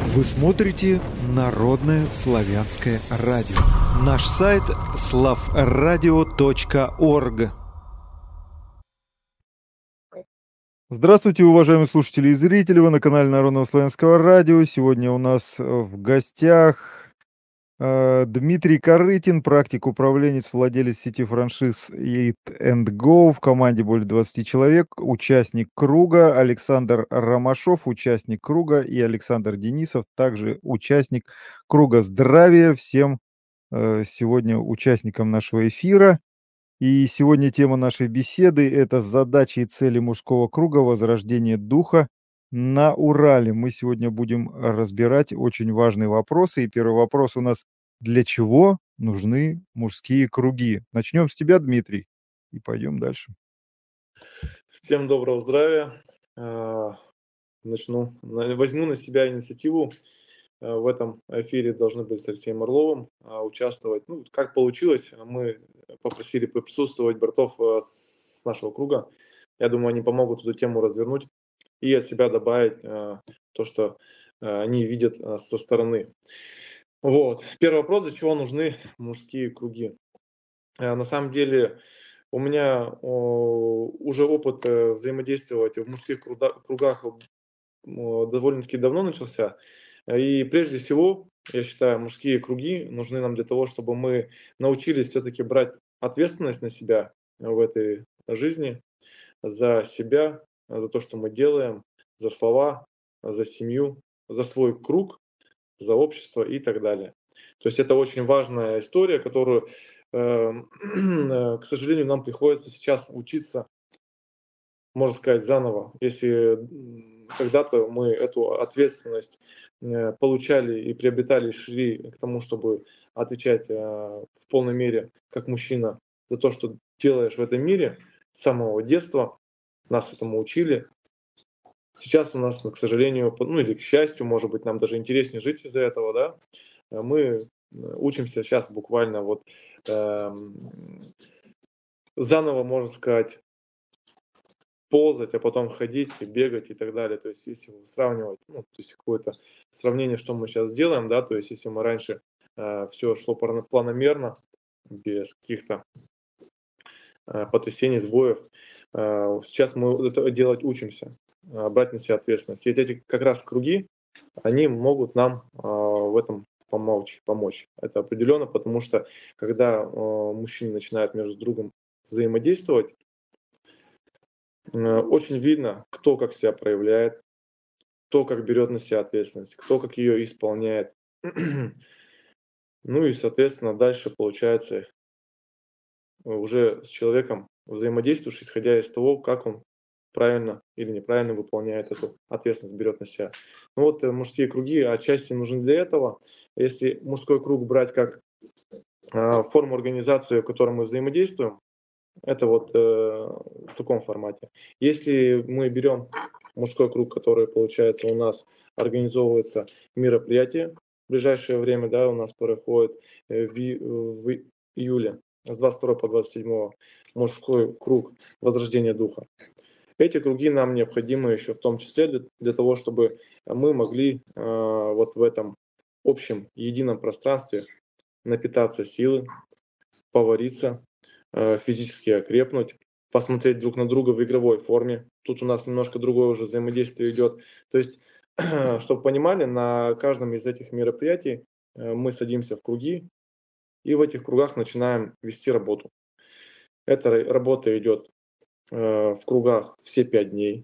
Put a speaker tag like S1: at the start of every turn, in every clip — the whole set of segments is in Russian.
S1: Вы смотрите Народное славянское радио. Наш сайт slavradio.org. Здравствуйте, уважаемые слушатели и зрители. Вы на канале Народного славянского радио. Сегодня у нас в гостях Дмитрий Корытин, практик, управленец, владелец сети франшиз Eat and Go, в команде более 20 человек, участник круга, Александр Ромашов, участник круга, и Александр Денисов, также участник круга. Здравия всем сегодня участникам нашего эфира. И сегодня тема нашей беседы – это задачи и цели мужского круга возрождения духа на Урале. Мы сегодня будем разбирать очень важные вопросы. И первый вопрос у нас: для чего нужны мужские круги? Начнем с тебя, Дмитрий, и пойдем дальше.
S2: Всем доброго здравия. Начну. Возьму на себя инициативу. В этом эфире должны быть с Алексеем Орловым участвовать. Ну, как получилось, мы попросили присутствовать братов с нашего круга. Я думаю, они помогут эту тему развернуть и от себя добавить то, что они видят со стороны. Вот. Первый вопрос: для чего нужны мужские круги? На самом деле у меня уже опыт взаимодействовать в мужских кругах довольно-таки давно начался. И прежде всего, я считаю, мужские круги нужны нам для того, чтобы мы научились все-таки брать ответственность на себя в этой жизни, за себя, за то, что мы делаем, за слова, за семью, за свой круг, за общество и так далее. То есть это очень важная история, которую, к сожалению, нам приходится сейчас учиться, можно сказать, заново. Если когда-то мы эту ответственность получали и приобретали, шли к тому, чтобы отвечать в полной мере как мужчина за то, что делаешь в этом мире, с самого детства нас этому учили. Сейчас у нас, к сожалению, ну или к счастью, может быть, нам даже интереснее жить из-за этого, да, мы учимся сейчас буквально вот заново, можно сказать, ползать, а потом ходить и бегать и так далее. То есть если сравнивать, ну, то есть какое-то сравнение, что мы сейчас делаем, да, то есть если мы раньше все шло планомерно, без каких-то потрясений, сбоев, сейчас мы это делать учимся, брать на себя ответственность. И эти как раз круги, они могут нам в этом помочь. Это определенно, потому что когда мужчины начинают между другом взаимодействовать, очень видно, кто как себя проявляет, кто как берет на себя ответственность, кто как ее исполняет. Ну и, соответственно, дальше получается уже с человеком взаимодействуешь, исходя из того, как он правильно или неправильно выполняет эту ответственность, берет на себя. Ну вот мужские круги отчасти нужны для этого. Если мужской круг брать как форму организации, в которой мы взаимодействуем, это вот в таком формате. Если мы берем мужской круг, который, получается, у нас организовывается мероприятие в ближайшее время, да, у нас проходит в июле с 22 по 27 мужской круг возрождения духа. Эти круги нам необходимы еще в том числе для того, чтобы мы могли вот в этом общем едином пространстве напитаться силы, повариться, физически окрепнуть, посмотреть друг на друга в игровой форме. Тут у нас немножко другое уже взаимодействие идет. То есть, чтобы понимали, на каждом из этих мероприятий мы садимся в круги и в этих кругах начинаем вести работу. Эта работа идет в кругах все 5 дней.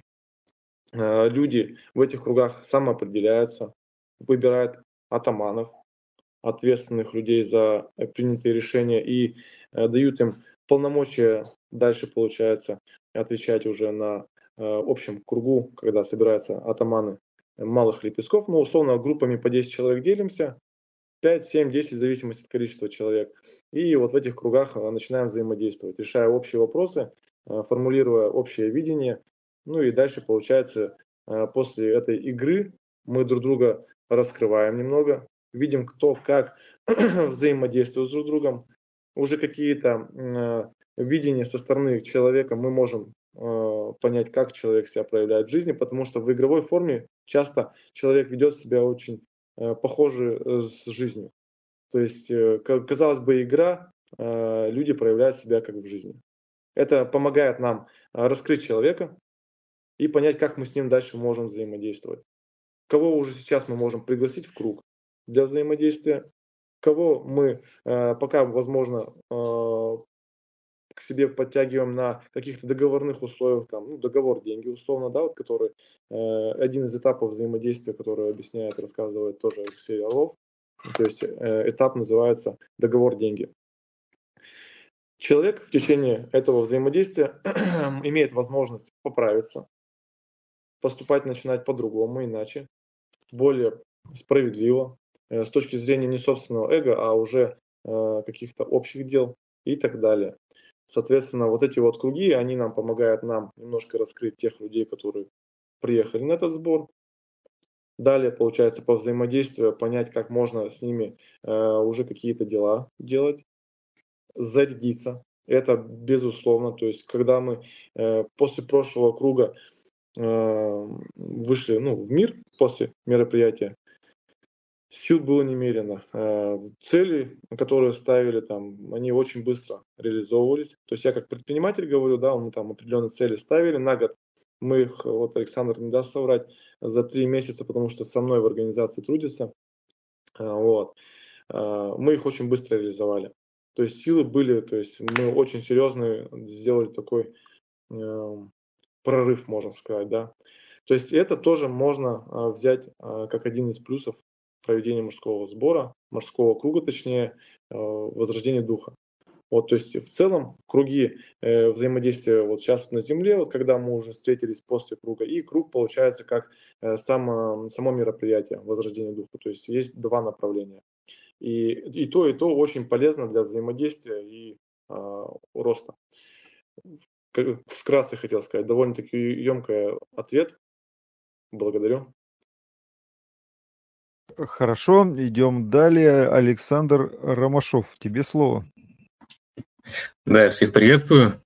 S2: Люди в этих кругах самоопределяются, выбирают атаманов, ответственных людей за принятые решения, и дают им полномочия дальше, получается, отвечать уже на общем кругу, когда собираются атаманы малых лепестков. Ну, условно, группами по 10 человек делимся, 5, 7, 10, в зависимости от количества человек. И вот в этих кругах начинаем взаимодействовать, решая общие вопросы, формулируя общее видение. Ну и дальше, получается, после этой игры мы друг друга раскрываем немного, видим, кто как взаимодействует с друг другом. Уже какие-то видения со стороны человека мы можем понять, как человек себя проявляет в жизни, потому что в игровой форме часто человек ведет себя очень похожи с жизнью. То есть, казалось бы, игра, люди проявляют себя как в жизни. Это помогает нам раскрыть человека и понять, как мы с ним дальше можем взаимодействовать. Кого уже сейчас мы можем пригласить в круг для взаимодействия, кого мы пока, возможно, к себе подтягиваем на каких-то договорных условиях, там, ну, договор деньги условно, да, вот, который один из этапов взаимодействия, который объясняет, рассказывает тоже Алексей Орлов. То есть этап называется договор деньги. Человек в течение этого взаимодействия имеет возможность поправиться, поступать начинать по-другому, иначе, более справедливо, с точки зрения не собственного эго, а уже каких-то общих дел и так далее. Соответственно, вот эти вот круги, они нам помогают нам немножко раскрыть тех людей, которые приехали на этот сбор. Далее, получается, по взаимодействию понять, как можно с ними уже какие-то дела делать, зарядиться. Это безусловно. То есть, когда мы после прошлого круга вышли, ну, в мир после мероприятия, сил было немерено. Цели, которые ставили там, они очень быстро реализовывались. То есть я как предприниматель говорю, да, мы там определенные цели ставили на год. Мы их, вот Александр не даст соврать, за 3 месяца, потому что со мной в организации трудится. Вот. Мы их очень быстро реализовали. То есть силы были, то есть мы очень серьезно сделали такой прорыв, можно сказать, да. То есть это тоже можно взять как один из плюсов проведения мужского сбора, мужского круга, точнее, возрождения духа. Вот, то есть в целом круги взаимодействия вот сейчас на Земле, вот когда мы уже встретились после круга, и круг получается как само мероприятие возрождения духа. То есть есть два направления. И то очень полезно для взаимодействия и роста. Вкратце хотел сказать, довольно-таки емкий ответ. Благодарю.
S1: Хорошо, идем далее. Александр Ромашов, тебе слово.
S3: Да, я всех приветствую.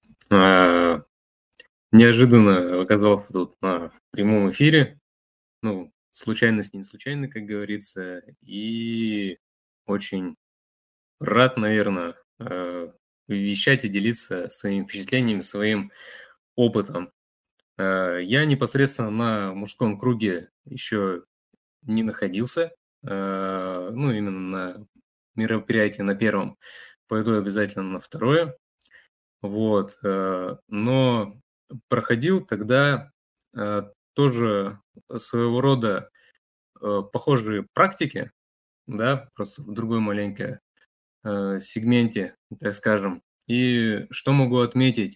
S3: Неожиданно оказался тут на прямом эфире. Ну, случайность не случайно, как говорится. И очень рад, наверное, вещать и делиться своими впечатлениями, своим опытом. Я непосредственно на мужском круге еще не находился. Ну, именно на мероприятии на первом. Пойду обязательно на второе. Вот, но проходил тогда тоже своего рода похожие практики, да, просто в другой маленькой сегменте, так скажем. И что могу отметить?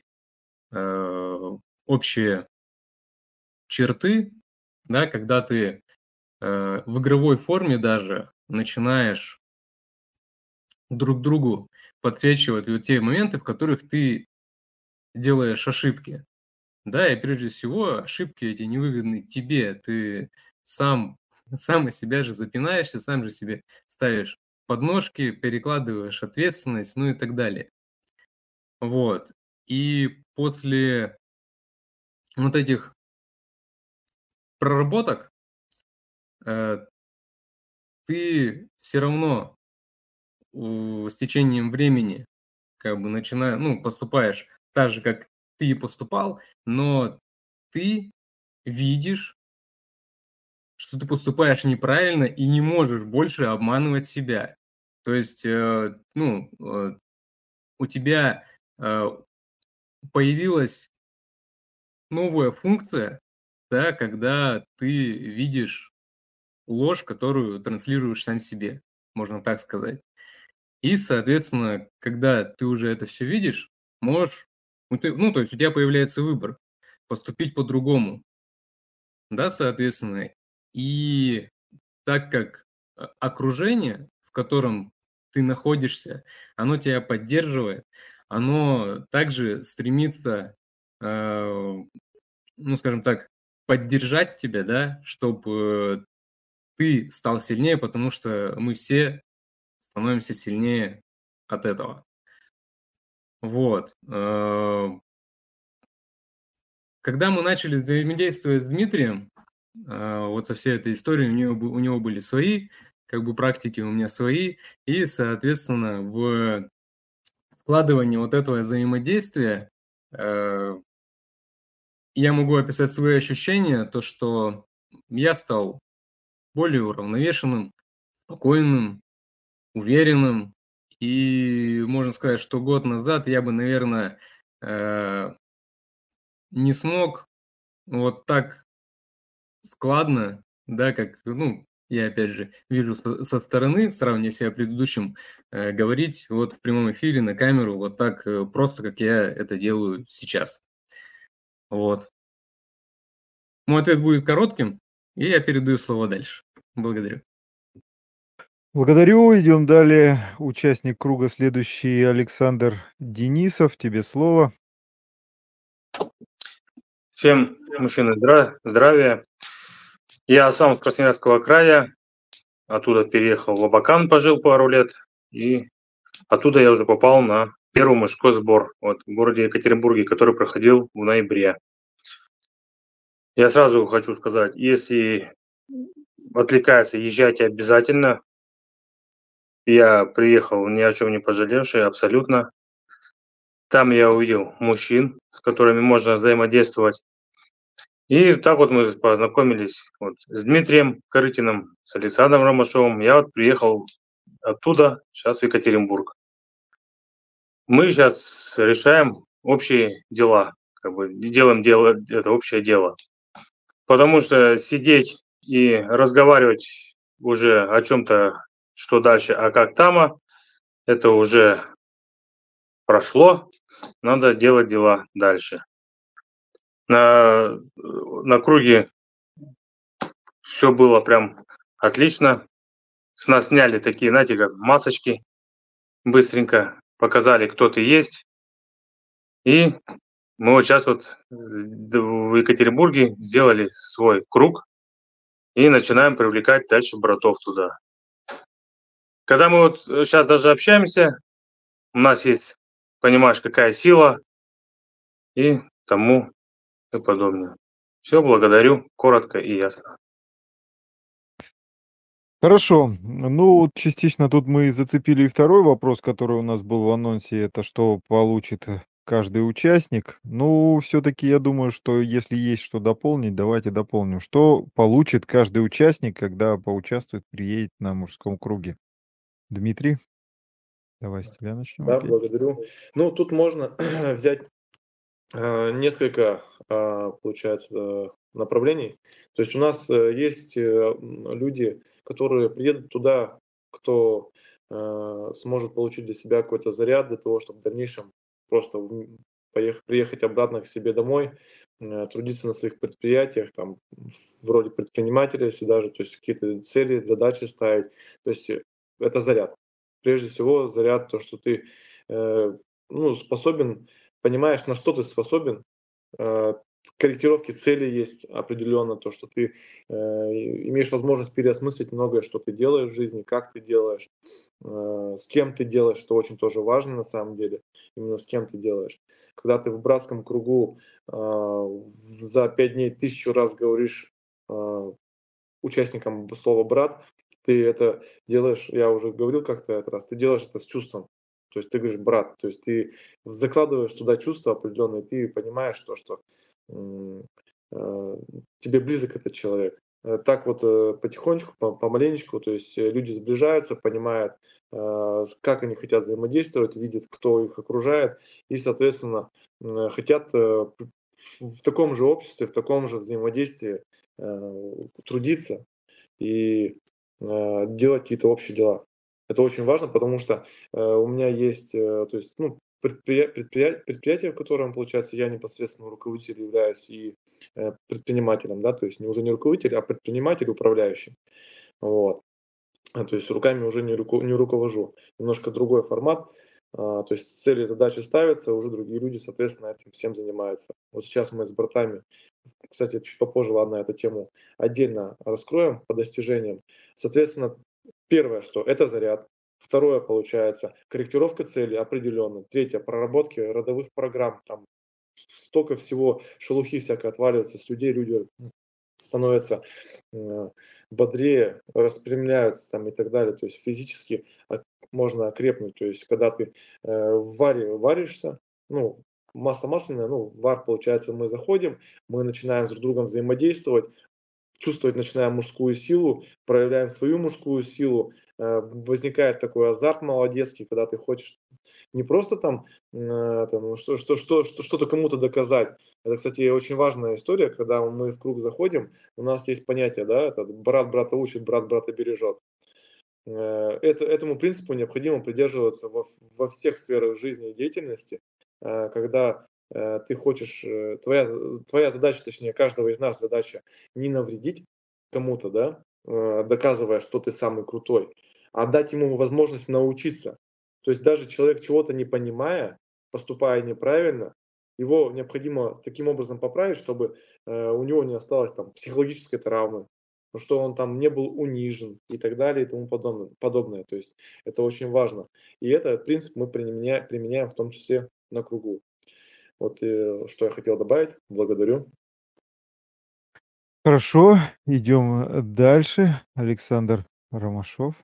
S3: Общие черты, да, когда ты в игровой форме даже начинаешь друг другу подсвечивать вот те моменты, в которых ты делаешь ошибки. Да, и прежде всего ошибки эти невыгодны тебе. Ты сам, сам из себя же запинаешься, сам же себе ставишь подножки, перекладываешь ответственность, ну и так далее. Вот. И после вот этих проработок э, ты все равно с течением времени как бы ну, поступаешь так же, как ты и поступал, но ты видишь, что ты поступаешь неправильно и не можешь больше обманывать себя. То есть, у тебя появилась новая функция, да, когда ты видишь ложь, которую транслируешь сам себе, можно так сказать. И, соответственно, когда ты уже это все видишь, можешь, то есть у тебя появляется выбор поступить по-другому, да, соответственно. И так как окружение, в котором ты находишься, оно тебя поддерживает, оно также стремится, ну, скажем так, поддержать тебя, да, чтобы ты стал сильнее, потому что мы все становимся сильнее от этого. Вот. Когда мы начали взаимодействовать с Дмитрием, вот со всей этой историей у него были свои, как бы практики, у меня свои, и, соответственно, в складывании вот этого взаимодействия я могу описать свои ощущения, то, что я стал более уравновешенным, спокойным, уверенным. И можно сказать, что год назад я бы, наверное, не смог вот так складно, да, как, ну, я опять же вижу со стороны, сравнивая себя предыдущим, говорить вот в прямом эфире на камеру вот так просто, как я это делаю сейчас. Вот. Мой ответ будет коротким, и я передаю слово дальше. Благодарю.
S1: Благодарю. Идем далее. Участник круга следующий Александр Денисов. Тебе слово.
S4: Всем, мужчины, здравия. Я сам с Красноярского края, оттуда переехал в Абакан, пожил пару лет, и оттуда я уже попал на первый мужской сбор вот, в городе Екатеринбурге, который проходил в ноябре. Я сразу хочу сказать, если отвлекается, езжайте обязательно. Я приехал ни о чем не пожалевший, абсолютно. Там я увидел мужчин, с которыми можно взаимодействовать. И так вот мы познакомились вот с Дмитрием Корытиным, с Александром Ромашовым. Я вот приехал оттуда, сейчас в Екатеринбург. Мы сейчас решаем общие дела, как бы делаем дело, это общее дело. Потому что сидеть и разговаривать уже о чем-то, что дальше, а как там, это уже прошло, надо делать дела дальше. На круге все было прям отлично. С нас сняли такие, знаете, как масочки, быстренько показали, кто ты есть. И мы вот сейчас вот в Екатеринбурге сделали свой круг и начинаем привлекать дальше братов туда. Когда мы вот сейчас даже общаемся, у нас есть, понимаешь, какая сила и тому и подобное. Все, благодарю, коротко и ясно.
S1: Хорошо. Ну, вот частично тут мы зацепили и второй вопрос, который у нас был в анонсе. Это что получит каждый участник. Ну, все-таки я думаю, что если есть что дополнить, давайте дополним. Что получит каждый участник, когда поучаствует, приедет на мужском круге? Дмитрий, давай с тебя начнем
S2: Да,
S1: опять.
S2: благодарю. Ну, тут можно взять несколько, получается, направлений. То есть у нас есть люди, которые приедут туда, кто сможет получить для себя какой-то заряд для того, чтобы в дальнейшем просто приехать обратно к себе домой, трудиться на своих предприятиях, там, вроде предпринимателя, если даже, то есть какие-то цели, задачи ставить. То есть это заряд. Прежде всего, заряд, то, что ты ну, способен, понимаешь, на что ты способен, корректировки цели есть определенно, то, что ты имеешь возможность переосмыслить многое, что ты делаешь в жизни, как ты делаешь, с кем ты делаешь, что очень тоже важно на самом деле, именно с кем ты делаешь. Когда ты в братском кругу за 5 дней 1000 раз говоришь участникам слова «брат», ты это делаешь, я уже говорил как-то этот раз, ты делаешь это с чувством. То есть ты говоришь «брат», то есть ты закладываешь туда чувства определенные, ты понимаешь то, что м, э, тебе близок этот человек. Так вот потихонечку, помаленечку, то есть люди сближаются, понимают, как они хотят взаимодействовать, видят, кто их окружает, и, соответственно, хотят в таком же обществе, в таком же взаимодействии трудиться и делать какие-то общие дела. Это очень важно, потому что у меня есть, то есть, ну, предприятие, в котором, получается, я непосредственно руководитель являюсь и предпринимателем, да, то есть уже не руководитель, а предприниматель, управляющий. Вот. То есть руками уже не руковожу. Немножко другой формат. То есть цели, задачи ставятся, уже другие люди, соответственно, этим всем занимаются. Вот сейчас мы с братами, кстати, чуть попозже, ладно, эту тему отдельно раскроем по достижениям. Соответственно, первое, что это заряд. Второе, получается, корректировка цели определенно. Третье, проработки родовых программ. Там столько всего шелухи всякой отваливается с людей, люди становятся бодрее, распрямляются там и так далее. То есть физически можно окрепнуть. То есть когда ты варишься, ну, масса масляная, ну, в вар, получается, мы заходим, мы начинаем с друг другом взаимодействовать, чувствовать начинаем мужскую силу, проявляем свою мужскую силу, возникает такой азарт молодецкий, когда ты хочешь не просто там, что-то кому-то доказать. Это, кстати, очень важная история, когда мы в круг заходим, у нас есть понятие, да, это брат брата учит, брат брата бережет. Этому принципу необходимо придерживаться во всех сферах жизни и деятельности, когда ты хочешь, твоя задача, точнее, каждого из нас задача не навредить кому-то, да, доказывая, что ты самый крутой, а дать ему возможность научиться. То есть даже человек, чего-то не понимая, поступая неправильно, его необходимо таким образом поправить, чтобы у него не осталось там психологической травмы, что он там не был унижен и так далее и тому подобное. То есть это очень важно. И этот принцип мы применяем в том числе на кругу. Вот что я хотел добавить. Благодарю.
S1: Хорошо, идем дальше. Александр Ромашов.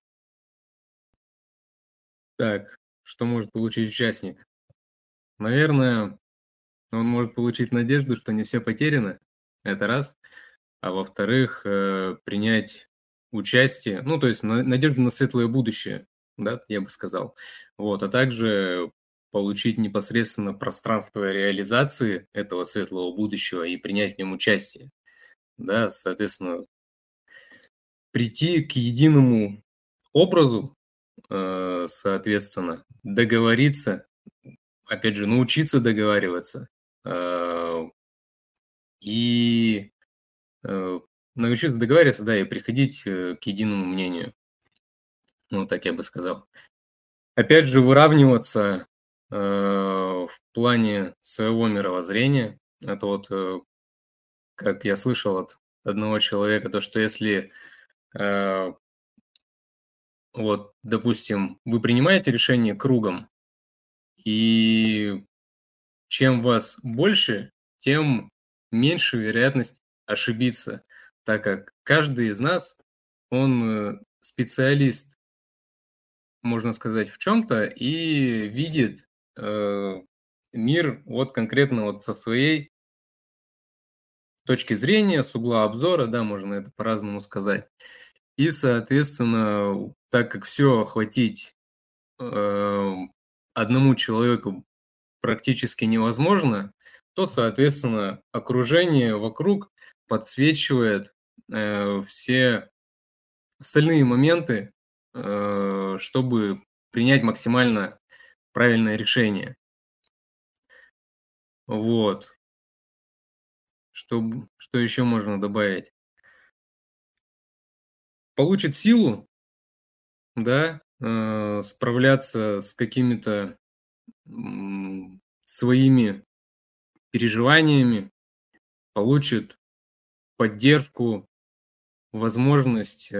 S3: Так, что может получить участник? Наверное, он может получить надежду, что не все потеряно. Это раз. А во-вторых, принять участие, ну, то есть надежду на светлое будущее, да, я бы сказал. Вот, а также получить непосредственно пространство реализации этого светлого будущего и принять в нем участие. Да, соответственно, прийти к единому образу, соответственно, договориться, опять же, научиться договариваться и научиться договариваться, да, и приходить к единому мнению. Ну, так я бы сказал. Опять же, выравниваться в плане своего мировоззрения. Это вот, как я слышал от одного человека, то, что если, вот, допустим, вы принимаете решение кругом, и чем вас больше, тем меньше вероятность ошибиться, так как каждый из нас, он специалист, можно сказать, в чем-то и видит мир вот конкретно вот со своей точки зрения, с угла обзора, да, можно это по-разному сказать. И, соответственно, так как все охватить одному человеку практически невозможно, то, соответственно, окружение вокруг подсвечивает все остальные моменты, чтобы принять максимально правильное решение. Вот. Что еще можно добавить? Получит силу, да, справляться с какими-то своими переживаниями, получит поддержку, возможность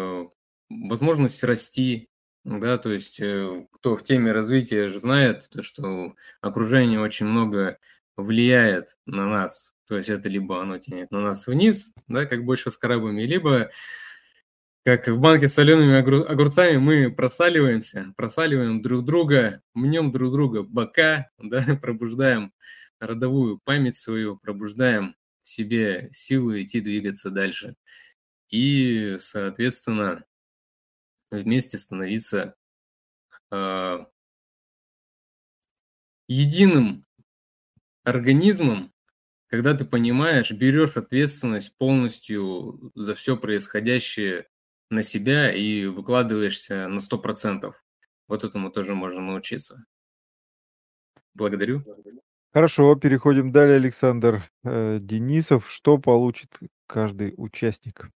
S3: расти, да, то есть кто в теме развития же знает, то, что окружение очень много влияет на нас, то есть это либо оно тянет на нас вниз, да, как больше с крабами, либо как в банке с солеными огурцами мы просаливаем друг друга, мнем друг друга бока, да, пробуждаем родовую память свою, пробуждаем в себе силы идти двигаться дальше. И, соответственно, вместе становиться единым организмом, когда ты понимаешь, берешь ответственность полностью за все происходящее на себя и выкладываешься на 100%. Вот этому тоже можно научиться. Благодарю.
S1: Хорошо, переходим далее. Александр Денисов. Что получит каждый участник?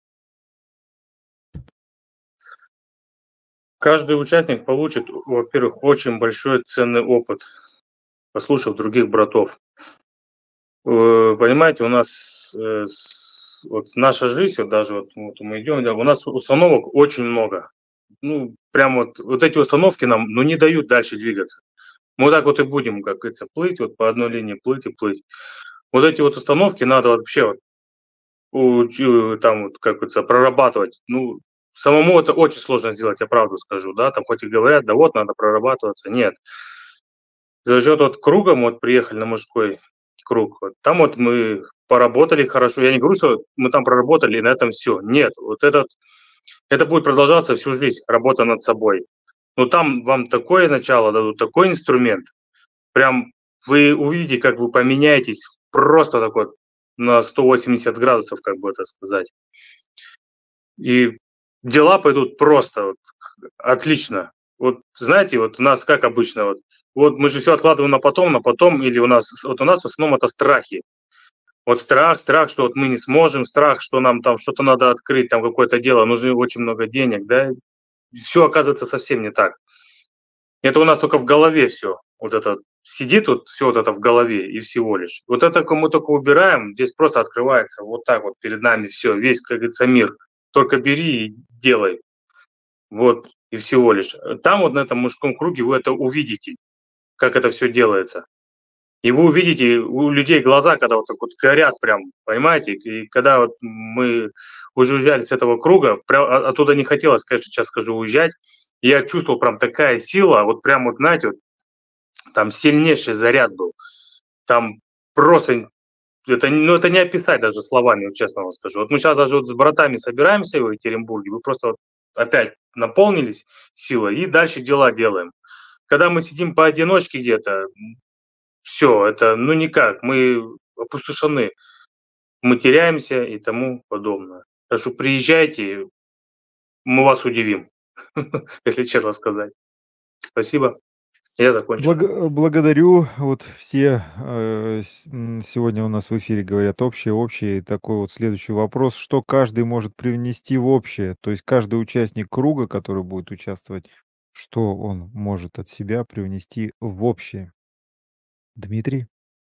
S4: Каждый участник получит, во-первых, очень большой ценный опыт, послушав других братов. Понимаете, у нас вот наша жизнь, вот даже вот мы идем, у нас установок очень много. Ну, прям вот эти установки нам, ну, не дают дальше двигаться. Мы вот так вот и будем, как говорится, плыть, вот по одной линии плыть и плыть. Вот эти вот установки надо вообще вот там вот как это прорабатывать. Ну, самому это очень сложно сделать, я правду скажу, да, там хоть и говорят, да вот, надо прорабатываться. Нет. За счет вот круга мы вот приехали на мужской круг, вот там вот мы поработали хорошо. Я не говорю, что мы там проработали, и на этом все. Нет, вот это будет продолжаться всю жизнь, работа над собой. Но там вам такое начало дадут, такой инструмент, прям вы увидите, как вы поменяетесь просто так вот на 180 градусов, как бы это сказать. И дела пойдут просто вот отлично. Вот знаете, вот у нас как обычно, вот мы же все откладываем на потом, или у нас в основном это страхи. Вот страх, что вот мы не сможем, страх, что нам там что-то надо открыть, там какое-то дело, нужно очень много денег, да. Все оказывается совсем не так. Это у нас только в голове все. Вот это сидит вот все вот это в голове и всего лишь. Вот это мы только убираем, здесь просто открывается вот так вот перед нами все, весь, как говорится, мир. Только бери и делай. Вот и всего лишь. Там вот на этом мужском круге вы это увидите, как это все делается. И вы увидите у людей глаза, когда вот так вот горят прям, понимаете? И когда вот мы уже уезжали с этого круга, прям оттуда не хотелось, конечно, сейчас скажу, уезжать. Я чувствовал прям такая сила, вот прям вот, знаете, вот там сильнейший заряд был. Там просто это не описать даже словами, вот честно вам скажу. Вот мы сейчас даже вот с братами собираемся в Екатеринбурге, мы просто вот опять наполнились силой и дальше дела делаем. Когда мы сидим поодиночке где-то, все, это ну никак, мы опустошены, мы теряемся и тому подобное. Так что приезжайте, мы вас удивим, если честно сказать. Спасибо, я закончил.
S1: Благодарю. Вот все сегодня у нас в эфире говорят общее. И такой вот следующий вопрос. Что каждый может привнести в общее? То есть каждый участник круга, который будет участвовать, что он может от себя привнести в общее? Дмитрий?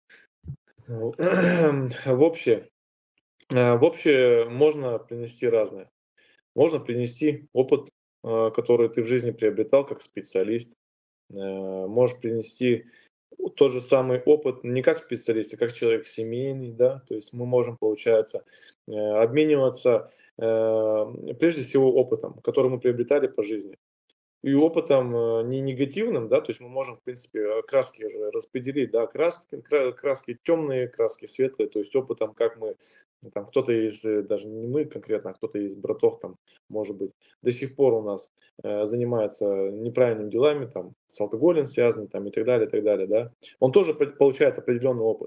S2: Ну, В общее, в общее можно принести разное. Можно принести опыт, который ты в жизни приобретал как специалист. Можешь принести тот же самый опыт не как специалист, а как человек семейный, да, то есть мы можем, получается, обмениваться прежде всего опытом, который мы приобретали по жизни. И опытом не негативным, да, то есть мы можем, в принципе, краски же распределить, да, краски темные, краски светлые, то есть опытом, как мы, там, кто-то из, даже не мы конкретно, а кто-то из братов, там, может быть, до сих пор у нас занимается неправильными делами, там, с алкоголем связан, там, и так далее, да, он тоже получает определенный опыт.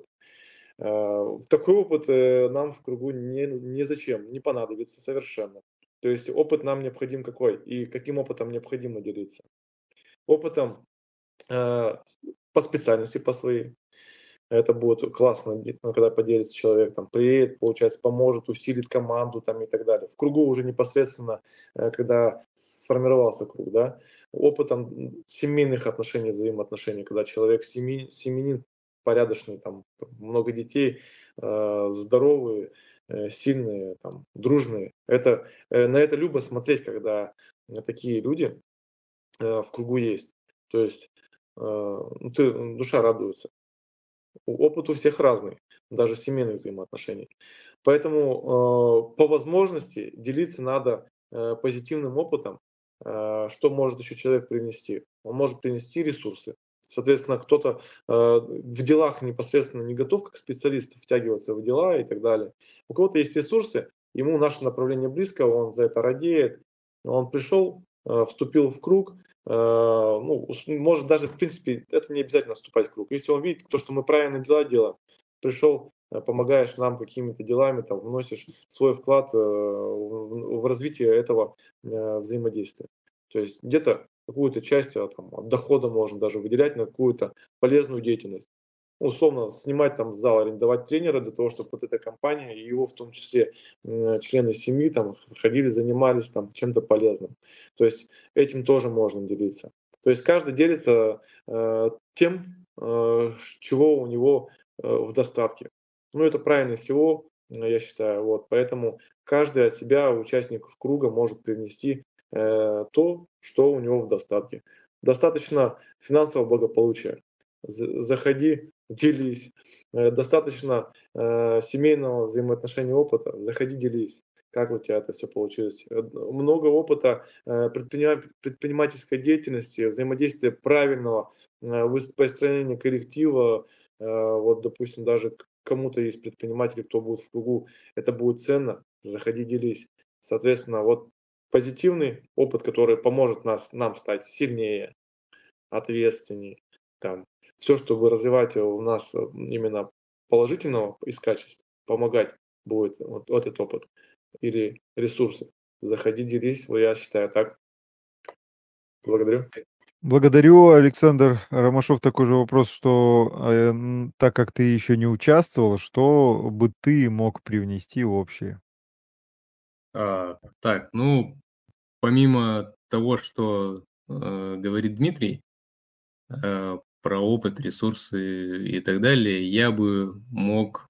S2: Такой опыт нам в кругу не зачем, не понадобится совершенно. То есть опыт нам необходим какой и каким опытом необходимо делиться. Опытом э, по специальности, по своей. Это будет классно, когда поделится человек, там, приедет, получается, поможет, усилит команду там, и так далее. В кругу уже непосредственно, когда сформировался круг, да, опытом семейных отношений, взаимоотношений, когда человек семьянин, порядочный, там, много детей, здоровые, сильные, там, дружные. На это любо смотреть, когда такие люди в кругу есть. То есть душа радуется. Опыт у всех разный, даже семейных взаимоотношений. Поэтому по возможности делиться надо позитивным опытом, что может еще человек принести. Он может принести ресурсы. Соответственно, кто-то в делах непосредственно не готов как специалист втягиваться в дела и так далее. У кого-то есть ресурсы, ему наше направление близко, он за это радеет. Он пришел, вступил в круг, ну, может даже, в принципе, это не обязательно вступать в круг. Если он видит то, что мы правильные дела делаем, пришел, помогаешь нам какими-то делами, там, вносишь свой вклад в развитие этого взаимодействия. То есть где-то какую-то часть там, от дохода можно даже выделять на какую-то полезную деятельность. Условно снимать там зал, арендовать тренера для того, чтобы вот эта компания и его в том числе члены семьи там ходили, занимались там чем-то полезным. То есть этим тоже можно делиться. То есть каждый делится тем, чего у него в достатке. Ну, это правильно всего, я считаю. Вот. Поэтому каждый от себя, участников круга, может привнести то, что у него в достатке. Достаточно финансового благополучия. заходи, делись. Достаточно семейного взаимоотношения опыта, заходи, делись. Как у тебя это все получилось? Много опыта предпринимательской деятельности, взаимодействия правильного, построения коллектива. Вот, допустим, даже кому-то есть предприниматели, кто будет в кругу, это будет ценно. Заходи, делись. Соответственно, вот позитивный опыт, который поможет нам стать сильнее, ответственней, там, все, чтобы развивать у нас именно положительного из качеств, помогать будет вот этот опыт или ресурсы. Заходи, делись, я считаю так. Благодарю.
S1: Благодарю, Александр Ромашов. Такой же вопрос, что так как ты еще не участвовал, что бы ты мог привнести в общее?
S3: Так, ну, помимо того, что говорит Дмитрий, про опыт, ресурсы и так далее, я бы мог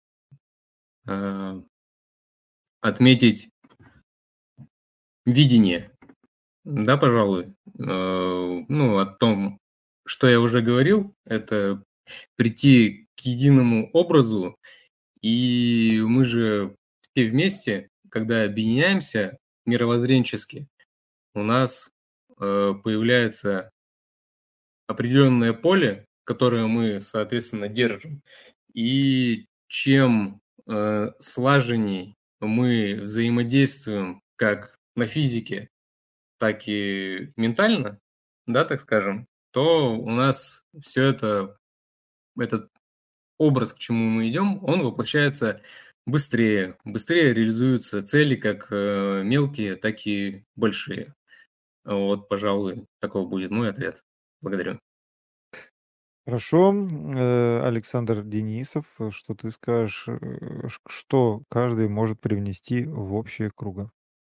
S3: отметить видение, да, пожалуй. Ну, о том, что я уже говорил, это прийти к единому образу, и мы же все вместе, когда объединяемся мировоззренчески, у нас появляется определенное поле, которое мы, соответственно, держим. И чем слаженней мы взаимодействуем как на физике, так и ментально, да, так скажем, то у нас все это, этот образ, к чему мы идем, он воплощается быстрее. Быстрее реализуются цели как мелкие, так и большие. Вот, пожалуй, таков будет мой ответ. Благодарю.
S1: Хорошо. Александр Денисов, что ты скажешь, что каждый может привнести в общее круга?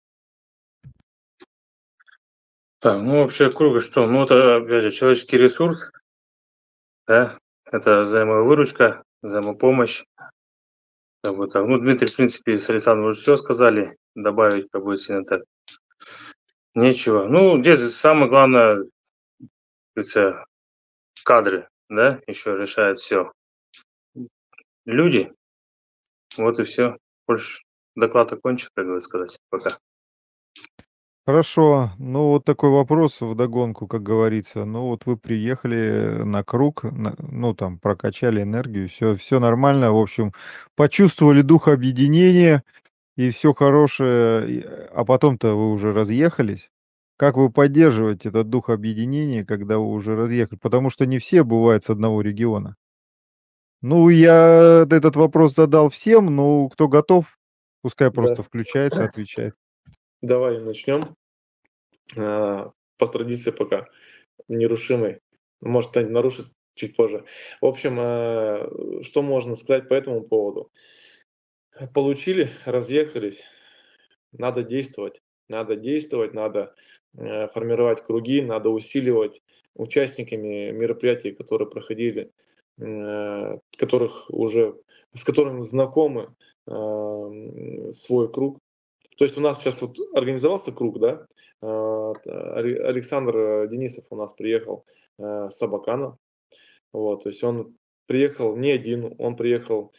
S4: Так, ну вообще круга что? Ну это опять же человеческий ресурс, да, это взаимовыручка, взаимопомощь. Как бы так. Ну, Дмитрий, в принципе, с Александром уже все сказали, добавить как бы сильно так нечего. Ну, здесь самое главное, как говорится, кадры, да, еще решает все. Люди, вот и все. Больше доклад окончен, как говорится сказать. Пока.
S1: Хорошо. Ну, вот такой вопрос вдогонку, как говорится. Ну, вот вы приехали на круг, ну, там, прокачали энергию, все нормально. В общем, почувствовали дух объединения и все хорошее, а потом-то вы уже разъехались. Как вы поддерживаете этот дух объединения, когда вы уже разъехали? Потому что не все бывают с одного региона. Ну, я этот вопрос задал всем, но кто готов, пускай
S2: Да,
S1: просто включается, отвечает.
S2: давай начнем. По традиции пока нерушимый. Может, кто-нибудь нарушит чуть позже. В общем, что можно сказать по этому поводу? Получили, разъехались, надо действовать. Надо действовать, надо формировать круги, надо усиливать участниками мероприятий, которые проходили, которых уже, с которыми знакомы свой круг. То есть у нас сейчас вот организовался круг, да? Александр Денисов у нас приехал с Абакана. Вот, то есть он приехал не один, он приехал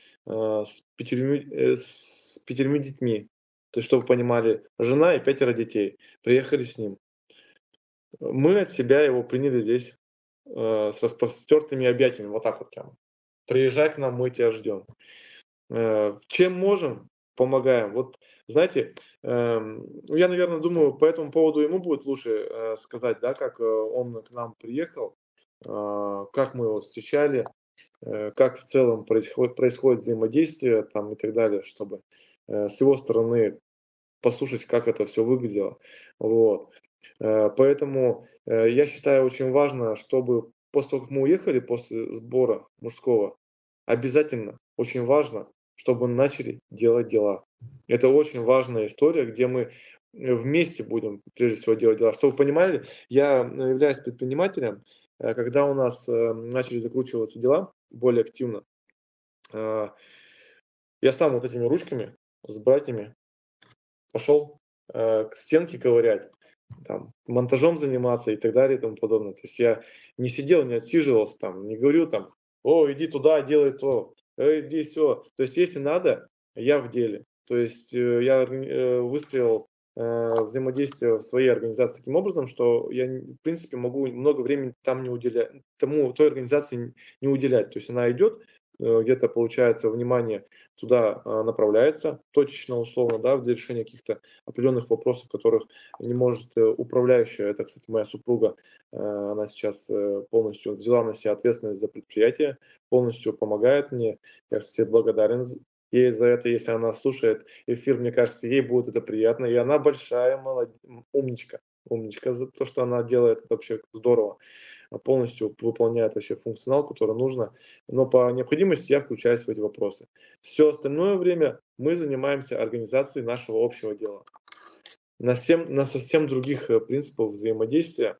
S2: с 5 детьми. То есть, чтобы вы понимали, жена и 5 детей приехали с ним. Мы от себя его приняли здесь с распростертыми объятиями, вот так вот прямо. Приезжай к нам, мы тебя ждем. Чем можем, помогаем. Вот, знаете, ну, я, наверное, думаю, по этому поводу ему будет лучше сказать, да, как он к нам приехал, как мы его встречали, как в целом происходит взаимодействие там и так далее, чтобы с его стороны послушать, как это все выглядело. Вот. Поэтому я считаю очень важно, чтобы после того, как мы уехали, после сбора мужского, обязательно очень важно, чтобы начали делать дела. Это очень важная история, где мы вместе будем прежде всего делать дела. Чтобы вы понимали, я являюсь предпринимателем, когда у нас начали закручиваться дела более активно, я сам вот этими ручками с братьями пошел к стенке ковырять. там, монтажом заниматься и так далее и тому подобное. То есть я не сидел, не отсиживался там, не говорил там, о, иди туда, делай то, иди все. То есть если надо, я в деле. То есть я выстроил взаимодействие в своей организации таким образом, что я, в принципе, могу много времени там не уделять, той организации не уделять. То есть она идет, где-то, получается, внимание туда направляется, точечно, условно, да, для решения каких-то определенных вопросов, которых не может управляющая, это, кстати, моя супруга, она сейчас полностью взяла на себя ответственность за предприятие, полностью помогает мне. Я, кстати, благодарен ей за это. Если она слушает эфир, мне кажется, ей будет это приятно. И она большая умничка. Умничка за то, что она делает, это вообще здорово. Полностью выполняет вообще функционал, который нужно. Но по необходимости я включаюсь в эти вопросы. Все остальное время мы занимаемся организацией нашего общего дела. На совсем других принципах взаимодействия,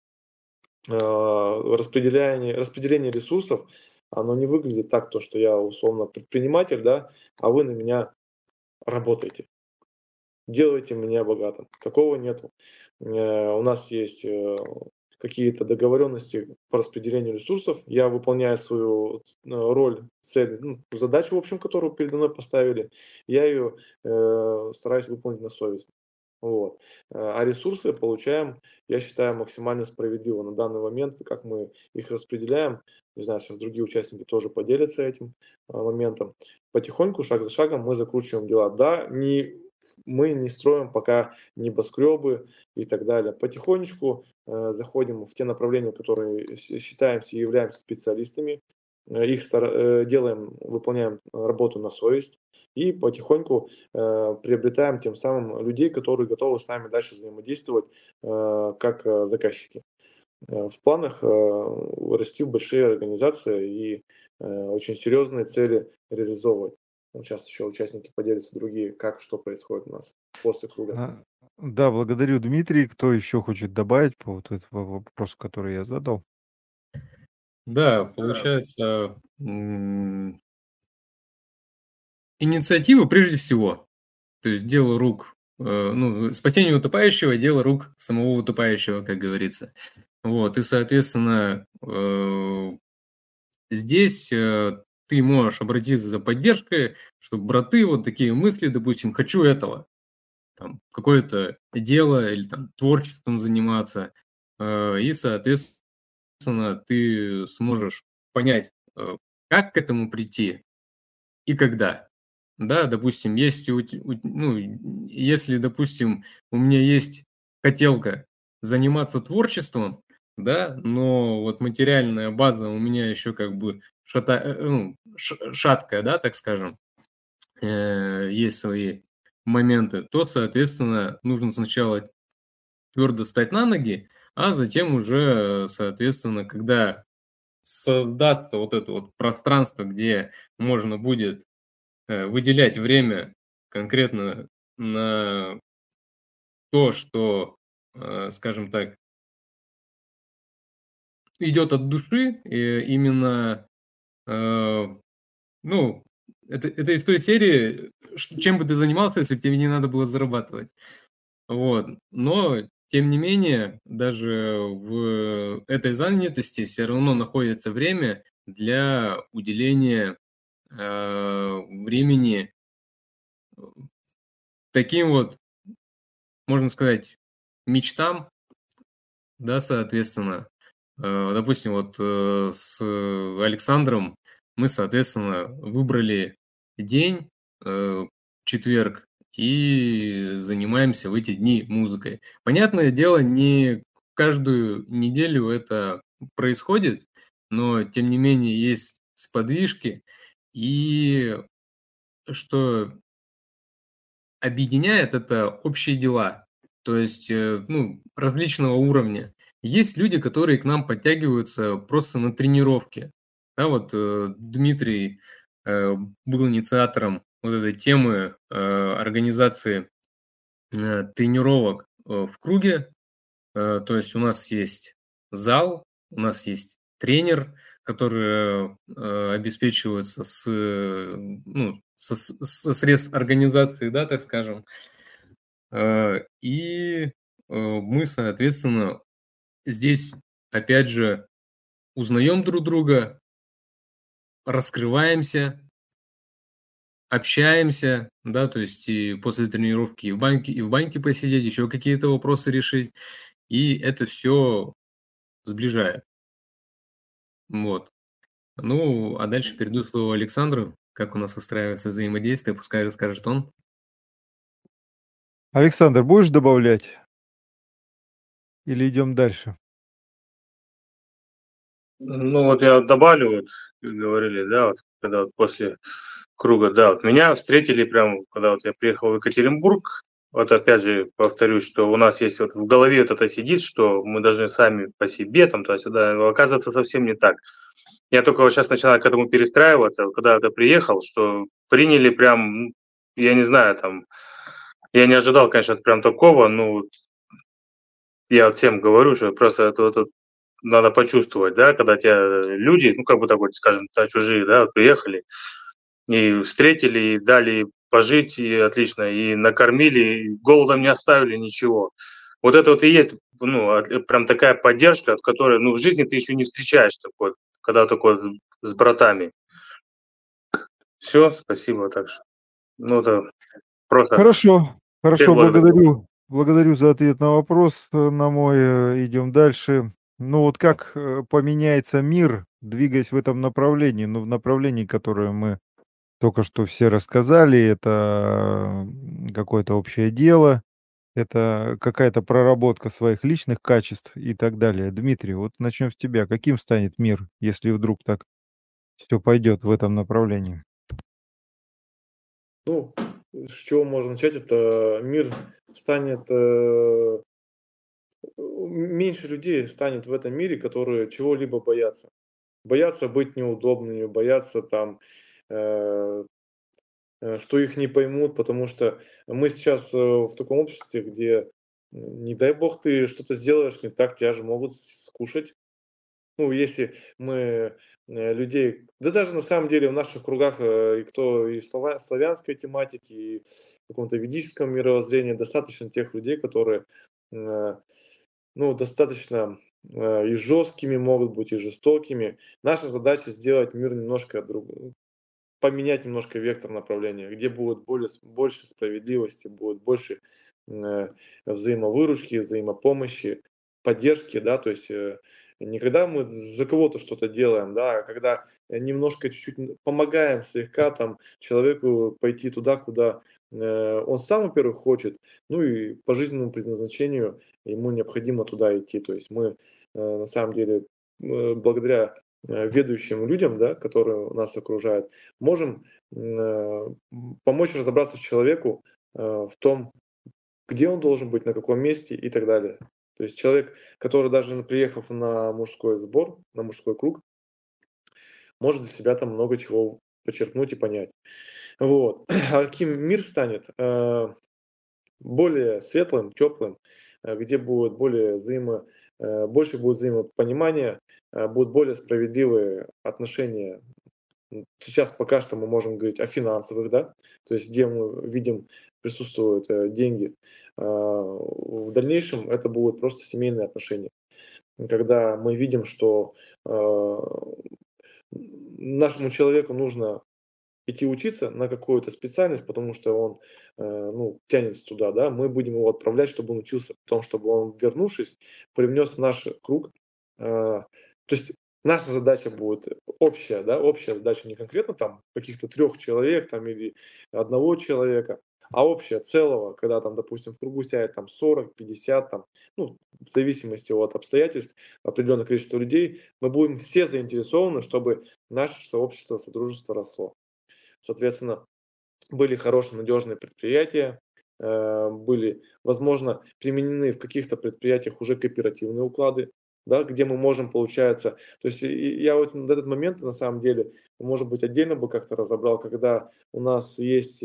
S2: распределение ресурсов, оно не выглядит так, то, что я условно предприниматель, да, а вы на меня работаете, делаете меня богатым. Такого нету. У нас есть какие-то договоренности по распределению ресурсов. Я выполняю свою роль, цель, задачу, в общем, которую передо мной поставили. Я ее стараюсь выполнить на совесть. Вот. А ресурсы получаем, я считаю, максимально справедливо на данный момент, как мы их распределяем. Не знаю, сейчас другие участники тоже поделятся этим моментом. Потихоньку, шаг за шагом мы закручиваем дела. Да, мы не строим пока небоскребы и так далее. Потихонечку заходим в те направления, которые считаемся и являемся специалистами. Делаем, выполняем работу на совесть. И потихоньку приобретаем тем самым людей, которые готовы с нами дальше взаимодействовать как заказчики. В планах расти в большие организации и очень серьезные цели реализовывать. Сейчас еще участники поделятся другие, как, что происходит у нас после круга.
S1: Да, благодарю, Дмитрий. Кто еще хочет добавить по вот этому вопросу, который я задал?
S3: Да, получается, инициатива прежде всего. То есть дело рук, спасение утопающего – дело рук самого утопающего, как говорится. Вот, и, соответственно, здесь ты можешь обратиться за поддержкой, чтобы, браты, вот такие мысли, допустим, хочу этого, там, какое-то дело или там творчеством заниматься, и, соответственно, ты сможешь понять, как к этому прийти и когда. Да, допустим, если, допустим, у меня есть хотелка заниматься творчеством, да, но вот материальная база у меня еще как бы шаткая, да, так скажем, есть свои моменты, то, соответственно, нужно сначала твердо стать на ноги, а затем уже, соответственно, когда создастся вот это вот пространство, где можно будет выделять время конкретно на то, что, скажем так, идет от души, и именно, ну, это из той серии, чем бы ты занимался, если бы тебе не надо было зарабатывать. Вот. Но, тем не менее, даже в этой занятости все равно находится время для уделения времени таким вот, можно сказать, мечтам, да, соответственно. Допустим, вот с Александром мы, соответственно, выбрали день, четверг, и занимаемся в эти дни музыкой. Понятное дело, не каждую неделю это происходит, но, тем не менее, есть сподвижки, и что объединяет это общие дела, то есть, различного уровня. Есть люди, которые к нам подтягиваются просто на тренировки. Да, вот Дмитрий был инициатором вот этой темы организации тренировок в круге. То есть у нас есть зал, у нас есть тренер, который обеспечивается со средств организации, да, так скажем. И мы, соответственно, здесь, опять же, узнаем друг друга, раскрываемся, общаемся, да, то есть и после тренировки и в баньке посидеть, еще какие-то вопросы решить, и это все сближает. Вот. Ну, а дальше перейду слово Александру, как у нас выстраивается взаимодействие, пускай расскажет он.
S1: Александр, будешь добавлять или идем дальше?
S4: Ну, вот я добавлю, вот, как говорили, да, вот, когда вот после круга, да, вот меня встретили прям, когда вот я приехал в Екатеринбург, вот опять же повторюсь, что у нас есть вот в голове вот это сидит, что мы должны сами по себе, там, туда-сюда, но оказывается совсем не так. Я только вот сейчас начинаю к этому перестраиваться, вот когда я приехал, что приняли прям, я не знаю, там, я не ожидал, конечно, прям такого, ну, я вот всем говорю, что просто это надо почувствовать, да, когда тебя люди, ну, как бы так вот, скажем, чужие, да, вот приехали и встретили, и дали пожить, и отлично, и накормили, и голодом не оставили, ничего. Вот это вот и есть, ну, прям такая поддержка, от которой, ну, в жизни ты еще не встречаешь такой, когда такой с братами. Все, спасибо, так что, ну, это просто
S1: Хорошо,
S4: всех благодарю.
S1: благодарю за ответ на вопрос на мой. Идем дальше. Ну вот как поменяется мир, двигаясь в этом направлении, ну в направлении, которое мы только что все рассказали, это какое-то общее дело, это какая-то проработка своих личных качеств и так далее. Дмитрий, вот начнем с тебя. Каким станет мир, если вдруг так все пойдет в этом направлении?
S2: Ну, с чего можно начать? Это мир станет, меньше людей станет в этом мире, которые чего-либо боятся. Боятся быть неудобными, боятся там, э, что их не поймут, потому что мы сейчас в таком обществе, где, не дай бог, ты что-то сделаешь не так, тебя же могут скушать. Ну, если мы людей, да даже на самом деле в наших кругах, и кто и в славянской тематике, и в каком-то ведическом мировоззрении достаточно тех людей, которые, э, ну, достаточно и жесткими могут быть, и жестокими. Наша задача сделать мир немножко поменять немножко вектор направления, где будет больше справедливости, будет больше э, взаимовыручки, взаимопомощи, поддержки, да, то есть не когда мы за кого-то что-то делаем, да, а когда немножко чуть-чуть помогаем слегка там человеку пойти туда, куда он сам, во-первых, хочет, ну и по жизненному предназначению ему необходимо туда идти. То есть мы на самом деле благодаря ведущим людям, да, которые нас окружают, можем помочь разобраться человеку в том, где он должен быть, на каком месте и так далее. То есть человек, который даже приехав на мужской сбор, на мужской круг, может для себя там много чего почерпнуть и понять. Вот. А каким мир станет? Более светлым, теплым, где будет больше будет взаимопонимания, будут более справедливые отношения. Сейчас пока что мы можем говорить о финансовых, да, то есть где мы видим присутствуют деньги. В дальнейшем это будут просто семейные отношения, когда мы видим, что нашему человеку нужно идти учиться на какую-то специальность, потому что он, ну, тянется туда, да, мы будем его отправлять, чтобы он учился, потом, чтобы он, вернувшись, привнес в наш круг. То есть наша задача будет общая, да, общая задача не конкретно там каких-то 3 человек там или одного человека, а общая, целого, когда там, допустим, в кругу сядет там 40, 50, там, ну, в зависимости от обстоятельств, определенное количество людей, мы будем все заинтересованы, чтобы наше сообщество, содружество росло. Соответственно, были хорошие, надежные предприятия, были, возможно, применены в каких-то предприятиях уже кооперативные уклады, да, где мы можем, получается, то есть я вот на этот момент, на самом деле, может быть, отдельно бы как-то разобрал, когда у нас есть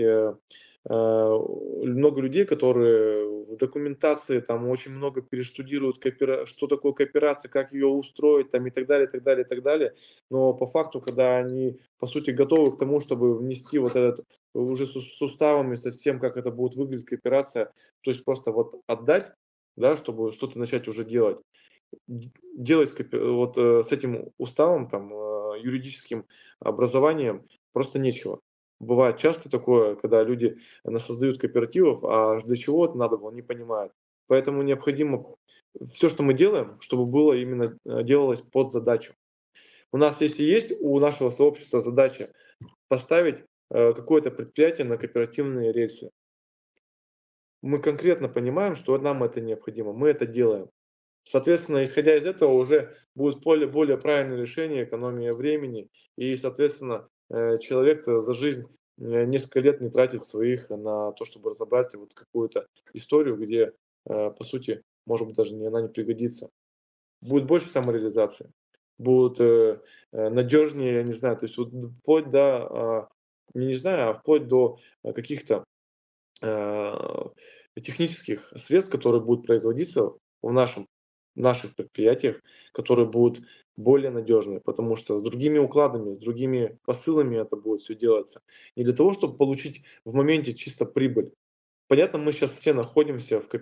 S2: много людей, которые в документации там очень много перештудируют, что такое кооперация, как ее устроить там, и так далее, и так далее, и так далее. Но по факту, когда они, по сути, готовы к тому, чтобы внести вот этот уже с суставами, со всем, как это будет выглядеть кооперация, то есть просто вот отдать, да, чтобы что-то начать уже делать. Делать вот с этим уставом, там, юридическим образованием просто нечего. Бывает часто такое, когда люди создают кооперативов, а для чего это надо было, не понимают. Поэтому необходимо все, что мы делаем, чтобы было именно делалось под задачу. У нас, если есть у нашего сообщества задача поставить какое-то предприятие на кооперативные рельсы, мы конкретно понимаем, что нам это необходимо, мы это делаем. Соответственно, исходя из этого, уже будет более правильное решение, экономия времени, и, соответственно, человек-то за жизнь несколько лет не тратит своих на то, чтобы разобрать вот какую-то историю, где, по сути, может быть, даже она не пригодится. Будет больше самореализации, будут надежнее, я не знаю, то есть вот вплоть до, не знаю, а вплоть до каких-то технических средств, которые будут производиться наших предприятиях, которые будут более надежные, потому что с другими укладами, с другими посылами это будет все делаться. Не для того, чтобы получить в моменте чисто прибыль. Понятно, мы сейчас все находимся в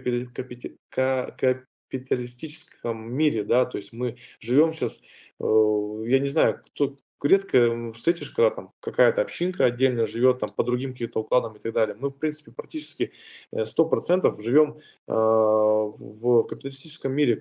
S2: капиталистическом мире, да, то есть мы живем сейчас, я не знаю, кто редко встретишь, когда там какая-то общинка отдельно живет там по другим каким-то укладам и так далее. Мы, в принципе, практически 100% живем в капиталистическом мире,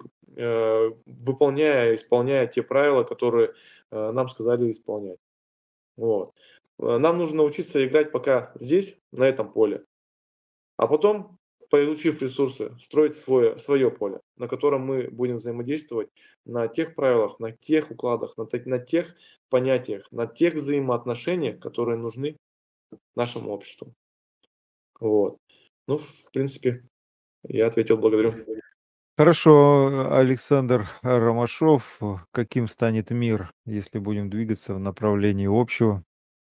S2: исполняя те правила, которые нам сказали исполнять. Вот. Нам нужно научиться играть пока здесь, на этом поле, а потом, получив ресурсы, строить свое поле, на котором мы будем взаимодействовать на тех правилах, на тех укладах, на тех понятиях, на тех взаимоотношениях, которые нужны нашему обществу. Вот. Ну, в принципе, я ответил, благодарю.
S1: Хорошо, Александр Ромашов. Каким станет мир, если будем двигаться в направлении общего?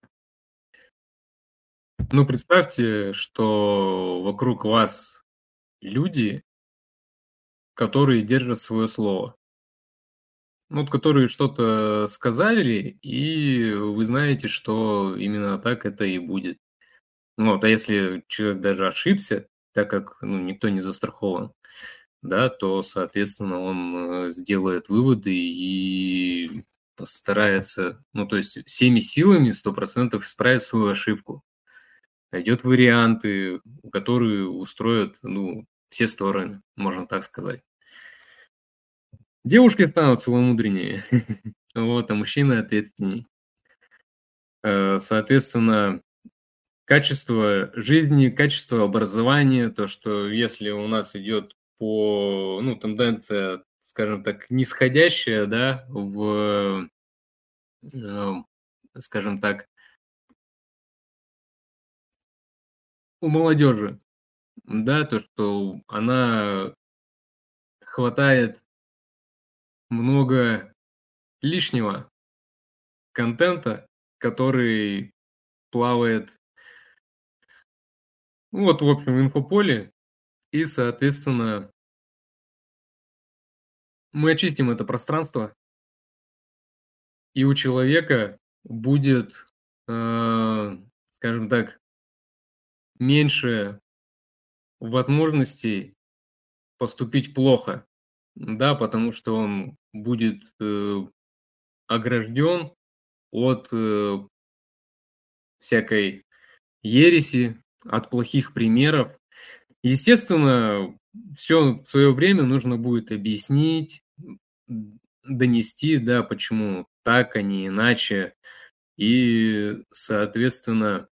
S3: Ну, представьте, что вокруг вас люди, которые держат свое слово. Ну, вот которые что-то сказали, и вы знаете, что именно так это и будет. Ну, вот, а если человек даже ошибся, так как никто не застрахован, да, то, соответственно, он сделает выводы и постарается, то есть всеми силами 100% исправить свою ошибку. Найдет варианты, которые устроят, все стороны, можно так сказать. Девушки станут целомудреннее, вот, а мужчины ответственнее. Соответственно, качество жизни, качество образования, то, что если у нас идет тенденция, скажем так, нисходящая, да, скажем так, у молодежи, да, то, что она хватает много лишнего контента, который плавает, в общем, инфополе, и, соответственно, мы очистим это пространство, и у человека будет, скажем так, меньше возможностей поступить плохо, да, потому что он будет огражден от всякой ереси, от плохих примеров. Естественно, все в свое время нужно будет объяснить, донести, да, почему так, а не иначе. И, соответственно,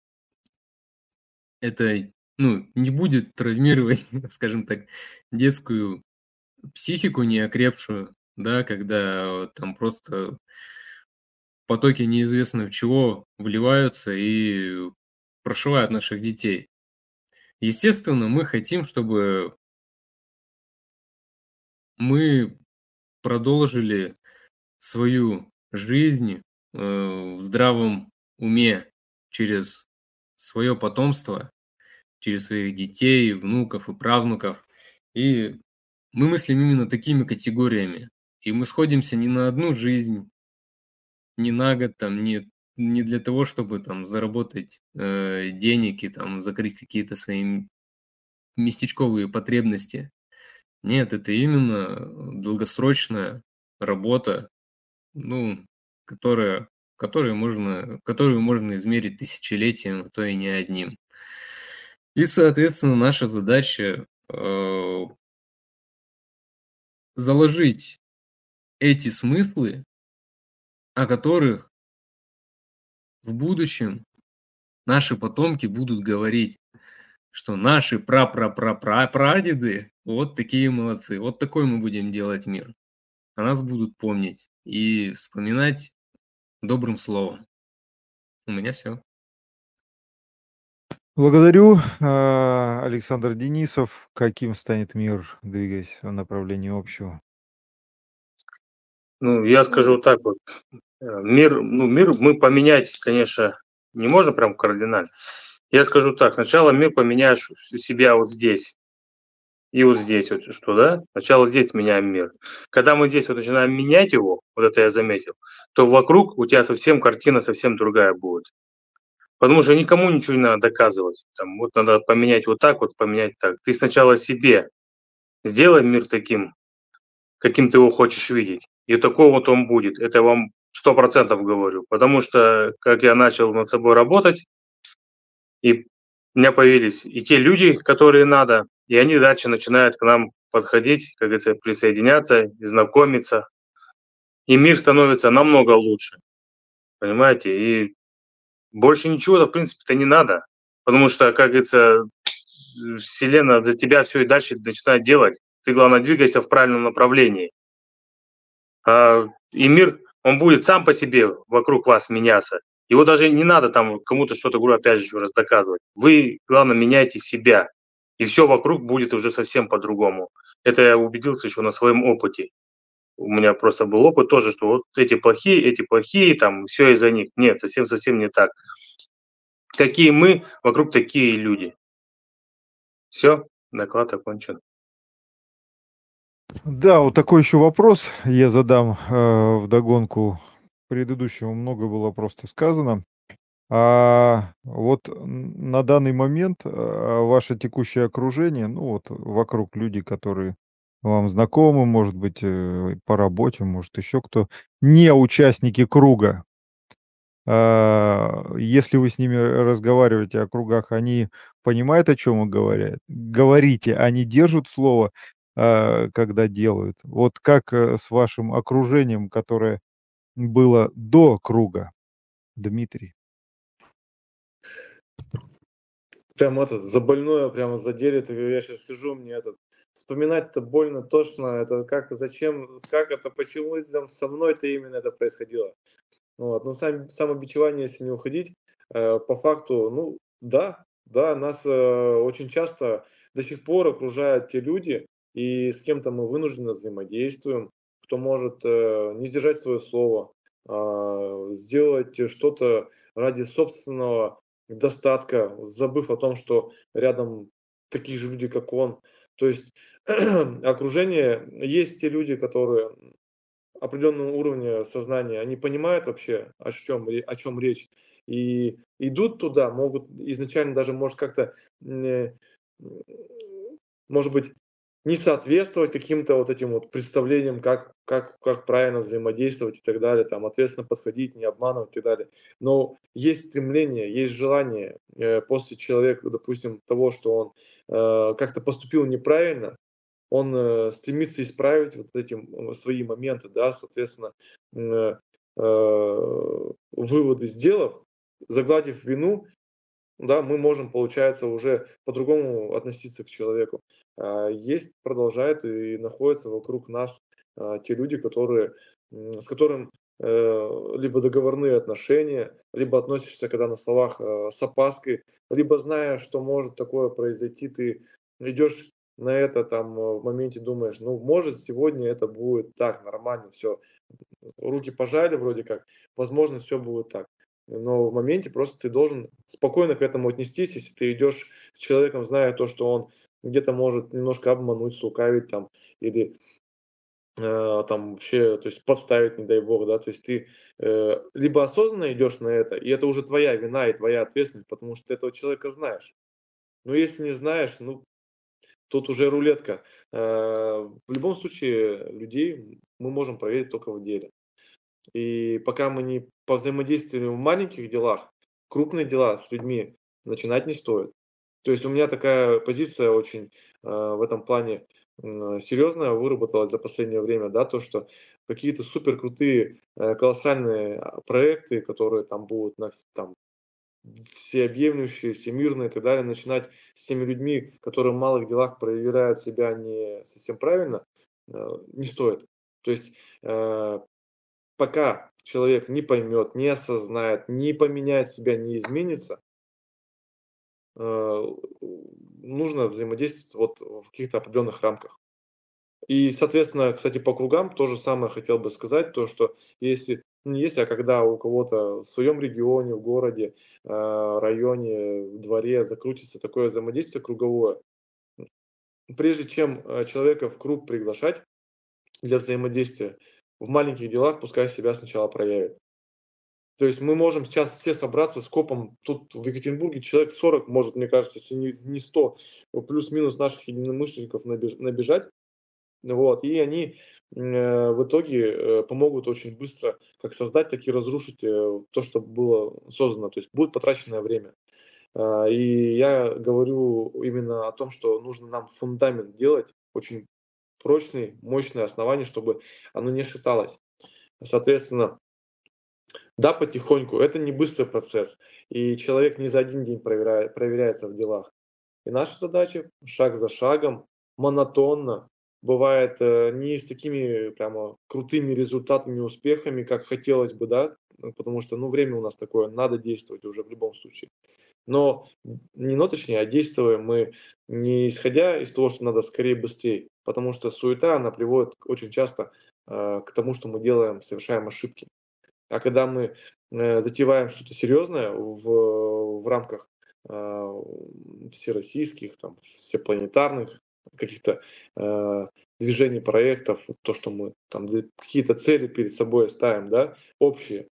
S3: это, не будет травмировать, скажем так, детскую психику неокрепшую, да, когда там просто потоки неизвестно в чего вливаются и прошивают наших детей. Естественно, мы хотим, чтобы мы продолжили свою жизнь в здравом уме через свое потомство, через своих детей, внуков и правнуков. И мы мыслим именно такими категориями. И мы сходимся не на одну жизнь, не на год, там, не для того, чтобы там заработать денег и там закрыть какие-то свои местечковые потребности. Нет, это именно долгосрочная работа, ну, которую можно измерить тысячелетием, а то и не одним. И, соответственно, наша задача заложить эти смыслы, о которых в будущем наши потомки будут говорить, что наши прадеды вот такие молодцы, вот такой мы будем делать мир. О нас будут помнить и вспоминать добрым словом. У меня все.
S1: Благодарю, Александр Денисов. Каким станет мир, двигаясь в направлении общего?
S4: Ну, я скажу так вот. Мир мы поменять, конечно, не можем прям кардинально. Я скажу так, сначала мир поменяешь у себя вот здесь и вот здесь, вот что, да? Сначала здесь меняем мир. Когда мы здесь вот начинаем менять его, вот это я заметил, то вокруг у тебя совсем картина совсем другая будет. Потому что никому ничего не надо доказывать. Там, вот надо поменять вот поменять так. Ты сначала себе сделай мир таким, каким ты его хочешь видеть. И такой вот он будет. Это я вам 100% говорю. Потому что, как я начал над собой работать, и у меня появились и те люди, которые надо, и они дальше начинают к нам подходить, как говорится, присоединяться, и знакомиться. И мир становится намного лучше. Понимаете? И больше ничего, в принципе-то, не надо. Потому что, как говорится, Вселенная за тебя все и дальше начинает делать. Ты, главное, двигайся в правильном направлении. И мир, он будет сам по себе вокруг вас меняться. Его даже не надо там кому-то что-то, говорю, опять же, еще раз доказывать. Вы, главное, меняйте себя. И все вокруг будет уже совсем по-другому. Это я убедился еще на своем опыте. У меня просто был опыт тоже, что вот эти плохие, там, все из-за них. Нет, совсем не так. Какие мы, вокруг такие и люди. Все, доклад окончен.
S1: Да, вот такой еще вопрос я задам вдогонку предыдущему. Много было просто сказано. Вот на данный момент ваше текущее окружение, ну вот вокруг люди, которые вам знакомы, может быть, по работе, может, еще кто, не участники круга. Если вы с ними разговариваете о кругах, они понимают, о чем вы говорите, они держат слово, когда делают. Вот как с вашим окружением, которое было до круга, Дмитрий?
S2: Прям за больное прямо задели. Я сейчас сижу, мне вспоминать-то больно, тошно. Это как, зачем, как это, почему со мной-то именно это происходило. Вот. Но самобичевание, если не уходить, по факту, ну, да, нас очень часто до сих пор окружают те люди, и с кем-то мы вынужденно взаимодействуем, кто может не сдержать свое слово, сделать что-то ради собственного достатка, забыв о том, что рядом такие же люди, как он. То есть окружение, есть те люди, которые определенного уровня сознания, они понимают вообще, о чем речь, и идут туда, могут изначально даже, может, как-то, может быть, не соответствовать каким-то вот этим вот представлениям, как правильно взаимодействовать и так далее, там, ответственно подходить, не обманывать и так далее. Но есть стремление, есть желание после человека, допустим, того, что он как-то поступил неправильно, он стремится исправить вот эти свои моменты, да, соответственно, выводы сделав, загладив вину, да, мы можем, получается, уже по-другому относиться к человеку. Есть, продолжают и находятся вокруг нас те люди, которые, с которым либо договорные отношения, либо относишься, когда на словах с опаской, либо зная, что может такое произойти, ты идешь на это там в моменте думаешь, ну, может, сегодня это будет так, нормально, все, руки пожали вроде как, возможно, все будет так. Но в моменте просто ты должен спокойно к этому отнестись, если ты идешь с человеком, зная то, что он где-то может немножко обмануть, слукавить там, или там вообще, то есть подставить, не дай бог, да, то есть ты либо осознанно идешь на это, и это уже твоя вина и твоя ответственность, потому что ты этого человека знаешь. Но если не знаешь, ну, тут уже рулетка. В любом случае людей мы можем проверить только в деле. И пока мы не повзаимодействуем в маленьких делах, крупные дела с людьми начинать не стоит. То есть у меня такая позиция очень в этом плане серьезная выработалась за последнее время, да, то, что какие-то супер крутые, колоссальные проекты, которые там будут там, всеобъемлющие, всемирные и так далее, начинать с теми людьми, которые в малых делах проявляют себя не совсем правильно, не стоит. То есть пока человек не поймет, не осознает, не поменяет себя, не изменится, нужно взаимодействовать вот в каких-то определенных рамках. И, соответственно, кстати, по кругам то же самое хотел бы сказать, то, что если, ну, не если, а когда у кого-то в своем регионе, в городе, районе, в дворе закрутится такое взаимодействие круговое, прежде чем человека в круг приглашать для взаимодействия, в маленьких делах пускай себя сначала проявит. То есть мы можем сейчас все собраться с копом, тут в Екатеринбурге человек 40, может, мне кажется, если не 100, плюс-минус наших единомышленников набежать, вот, и они в итоге помогут очень быстро как создать, так и разрушить то, что было создано. То есть будет потраченное время. И я говорю именно о том, что нужно нам фундамент делать, очень прочный, мощное основание, чтобы оно не шаталось. Соответственно, да, потихоньку, это не быстрый процесс, и человек не за один день проверяется в делах. И наша задача шаг за шагом, монотонно, бывает не с такими прямо крутыми результатами, успехами, как хотелось бы, да, потому что, ну, время у нас такое, надо действовать уже в любом случае. Но точнее, а действуем мы не исходя из того, что надо скорее, быстрее, потому что суета, она приводит очень часто к тому, что мы делаем, совершаем ошибки. А когда мы затеваем что-то серьезное в рамках всероссийских, там, всепланетарных каких-то движений, проектов, то, что мы там какие-то цели перед собой ставим, да, общие,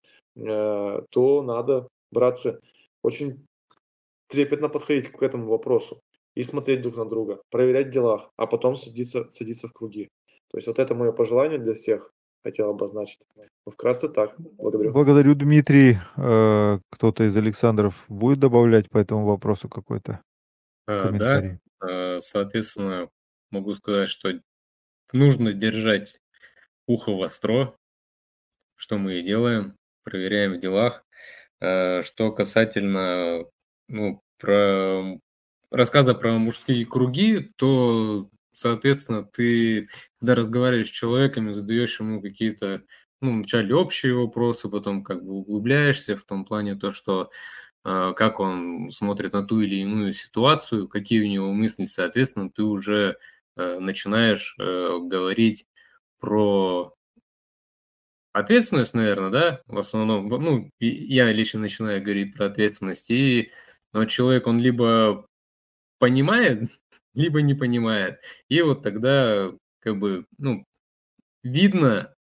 S2: то надо браться очень трепетно подходить к этому вопросу и смотреть друг на друга, проверять в делах, а потом садиться в круги. То есть вот это мое пожелание для всех, хотел обозначить. Ну, вкратце так. Благодарю.
S1: Благодарю, Дмитрий. Кто-то из Александров будет добавлять по этому вопросу какой-то
S3: Да,
S1: комментарий?
S3: соответственно, могу сказать, что нужно держать ухо востро, что мы и делаем, проверяем в делах. Что касательно, ну, рассказа про мужские круги, то, соответственно, ты, когда разговариваешь с человеком, задаешь ему какие-то, ну, вначале общие вопросы, потом как бы углубляешься в том плане то, что как он смотрит на ту или иную ситуацию, какие у него мысли, соответственно, ты уже начинаешь говорить про ответственность, наверное, да, в основном. Ну, я лично начинаю говорить про ответственность, и человек, он либо понимает, либо не понимает. И вот тогда, как бы, ну, видно,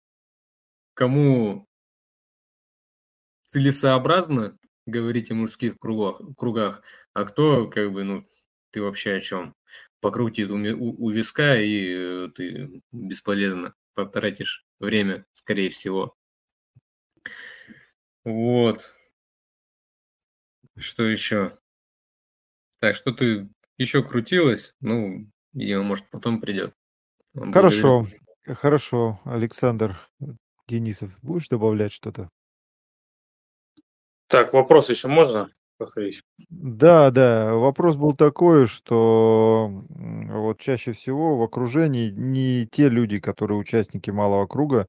S3: кому целесообразно говорить о мужских кругах, а кто, как бы, ну, ты вообще о чем? Покрутит у виска, и ты бесполезно потратишь время, скорее всего. Вот. Что еще? Так, что ты еще крутилось? Ну, видимо, может, потом придет. Благодарю.
S1: Хорошо. Александр Денисов, будешь добавлять что-то?
S4: Так, вопрос еще можно повторить?
S1: Да, вопрос был такой, что вот чаще всего в окружении не те люди, которые участники малого круга,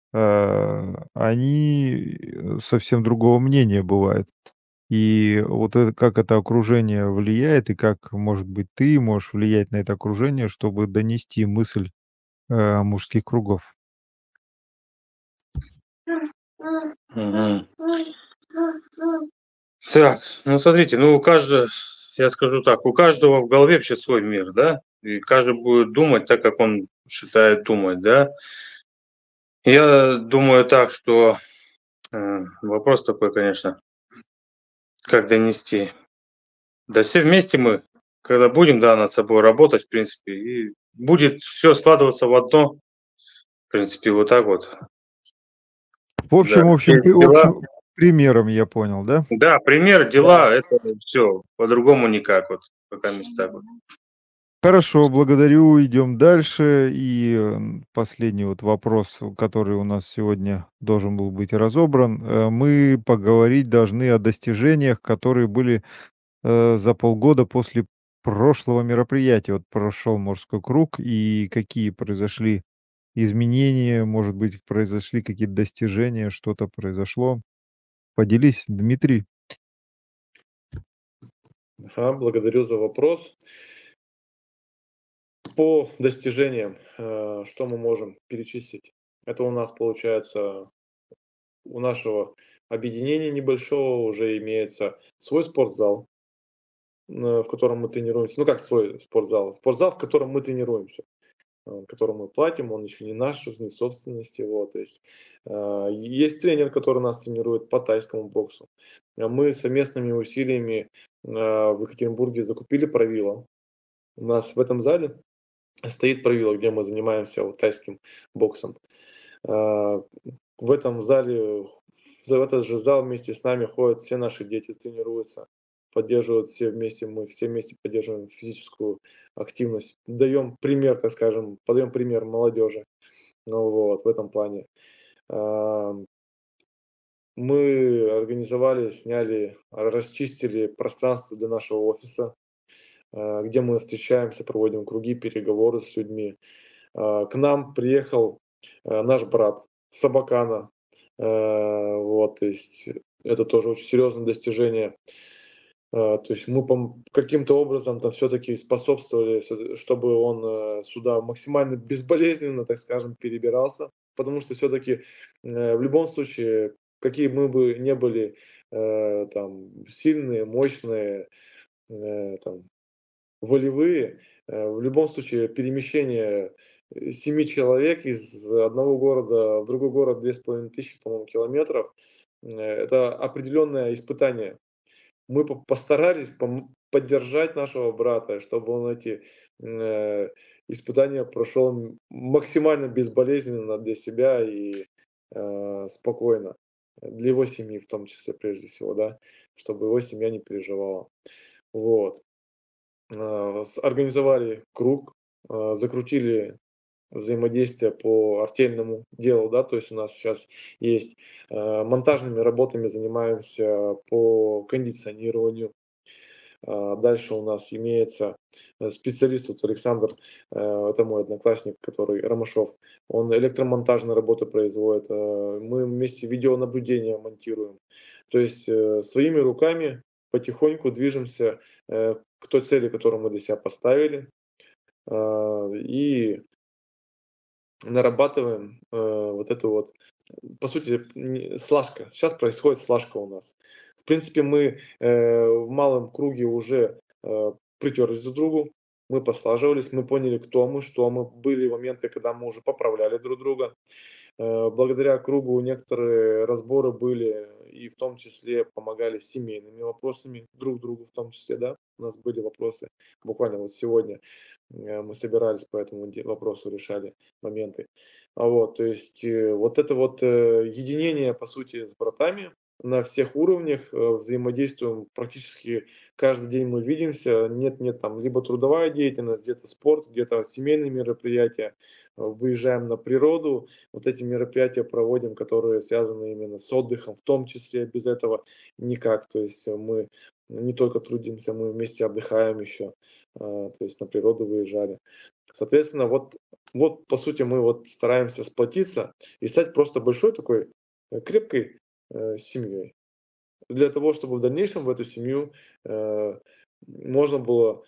S1: они совсем другого мнения бывают. И вот как это окружение влияет, и как, может быть, ты можешь влиять на это окружение, чтобы донести мысль мужских кругов.
S4: Мгм. Так, ну смотрите, я скажу так, у каждого в голове вообще свой мир, да, и каждый будет думать так, как он считает думать, да. Я думаю так, что вопрос такой, конечно, как донести. Да все вместе мы, когда будем, да, над собой работать, в принципе, и будет все складываться в одно, в принципе, вот так вот.
S1: В общем,
S4: Да, все дела,
S1: примером я понял, да?
S4: да, пример, дела, это все, по-другому никак, вот, пока так вот.
S1: Хорошо, благодарю. Идем дальше. И последний вот вопрос, который у нас сегодня должен был быть разобран. Мы поговорить должны о достижениях, которые были за полгода после прошлого мероприятия. Вот прошел морской круг, и какие произошли изменения, может быть, произошли какие-то достижения, что-то произошло. Поделись, Дмитрий.
S2: Ага, благодарю за вопрос. По достижениям, что мы можем перечислить? Это у нас получается, у нашего объединения небольшого уже имеется свой спортзал, в котором мы тренируемся. Ну как свой спортзал? Спортзал, в котором мы тренируемся, которому мы платим, он еще не наш, не собственности. Вот, то есть, есть тренер, который нас тренирует по тайскому боксу. Мы совместными усилиями в Екатеринбурге закупили правила. У нас в этом зале стоит правило, где мы занимаемся вот тайским боксом. В этом зале, в этот же зал вместе с нами ходят все наши дети, тренируются, поддерживают все вместе, мы все вместе поддерживаем физическую активность, даем пример, так скажем, подаем пример молодежи. Ну вот, в этом плане. Мы организовали, сняли, расчистили пространство для нашего офиса, где мы встречаемся, проводим круги, переговоры с людьми. К нам приехал наш брат с Абакана. Вот, то есть это тоже очень серьезное достижение. То есть мы каким-то образом там все-таки способствовали, чтобы он сюда максимально безболезненно, так скажем, перебирался. Потому что все-таки в любом случае, какие мы бы не были там сильные, мощные, там, волевые, в любом случае перемещение 7 человек из одного города в другой город 2500, по-моему, километров, это определенное испытание. Мы постарались поддержать нашего брата, чтобы он эти э, испытания прошел максимально безболезненно для себя и спокойно. Для его семьи в том числе, прежде всего, да, чтобы его семья не переживала. Вот. Организовали круг, закрутили взаимодействие по артельному делу, да, то есть у нас сейчас есть монтажными работами занимаемся по кондиционированию. Дальше у нас имеется специалист, вот Александр, это мой одноклассник, который Ромашов, он электромонтажные работы производит, мы вместе видеонаблюдение монтируем. То есть своими руками потихоньку движемся к той цели, которую мы для себя поставили, и нарабатываем вот эту вот, по сути, слажка. Сейчас происходит слажка у нас. В принципе, мы в малом круге уже притерлись друг к другу, мы послаживались, мы поняли, кто мы, что мы. Были моменты, когда мы уже поправляли друг друга. Благодаря кругу некоторые разборы были, и в том числе помогали с семейными вопросами друг другу, в том числе, да, у нас были вопросы. Буквально вот сегодня мы собирались по этому вопросу, решали моменты. Вот, то есть вот это вот единение, по сути, с братами на всех уровнях, взаимодействуем практически каждый день, мы видимся, нет там либо трудовая деятельность, где-то спорт, где-то семейные мероприятия, выезжаем на природу, вот эти мероприятия проводим, которые связаны именно с отдыхом, в том числе без этого никак, то есть мы не только трудимся, мы вместе отдыхаем еще, то есть на природу выезжали. Соответственно, вот по сути мы вот стараемся сплотиться и стать просто большой такой крепкой семьей. Для того, чтобы в дальнейшем в эту семью можно было,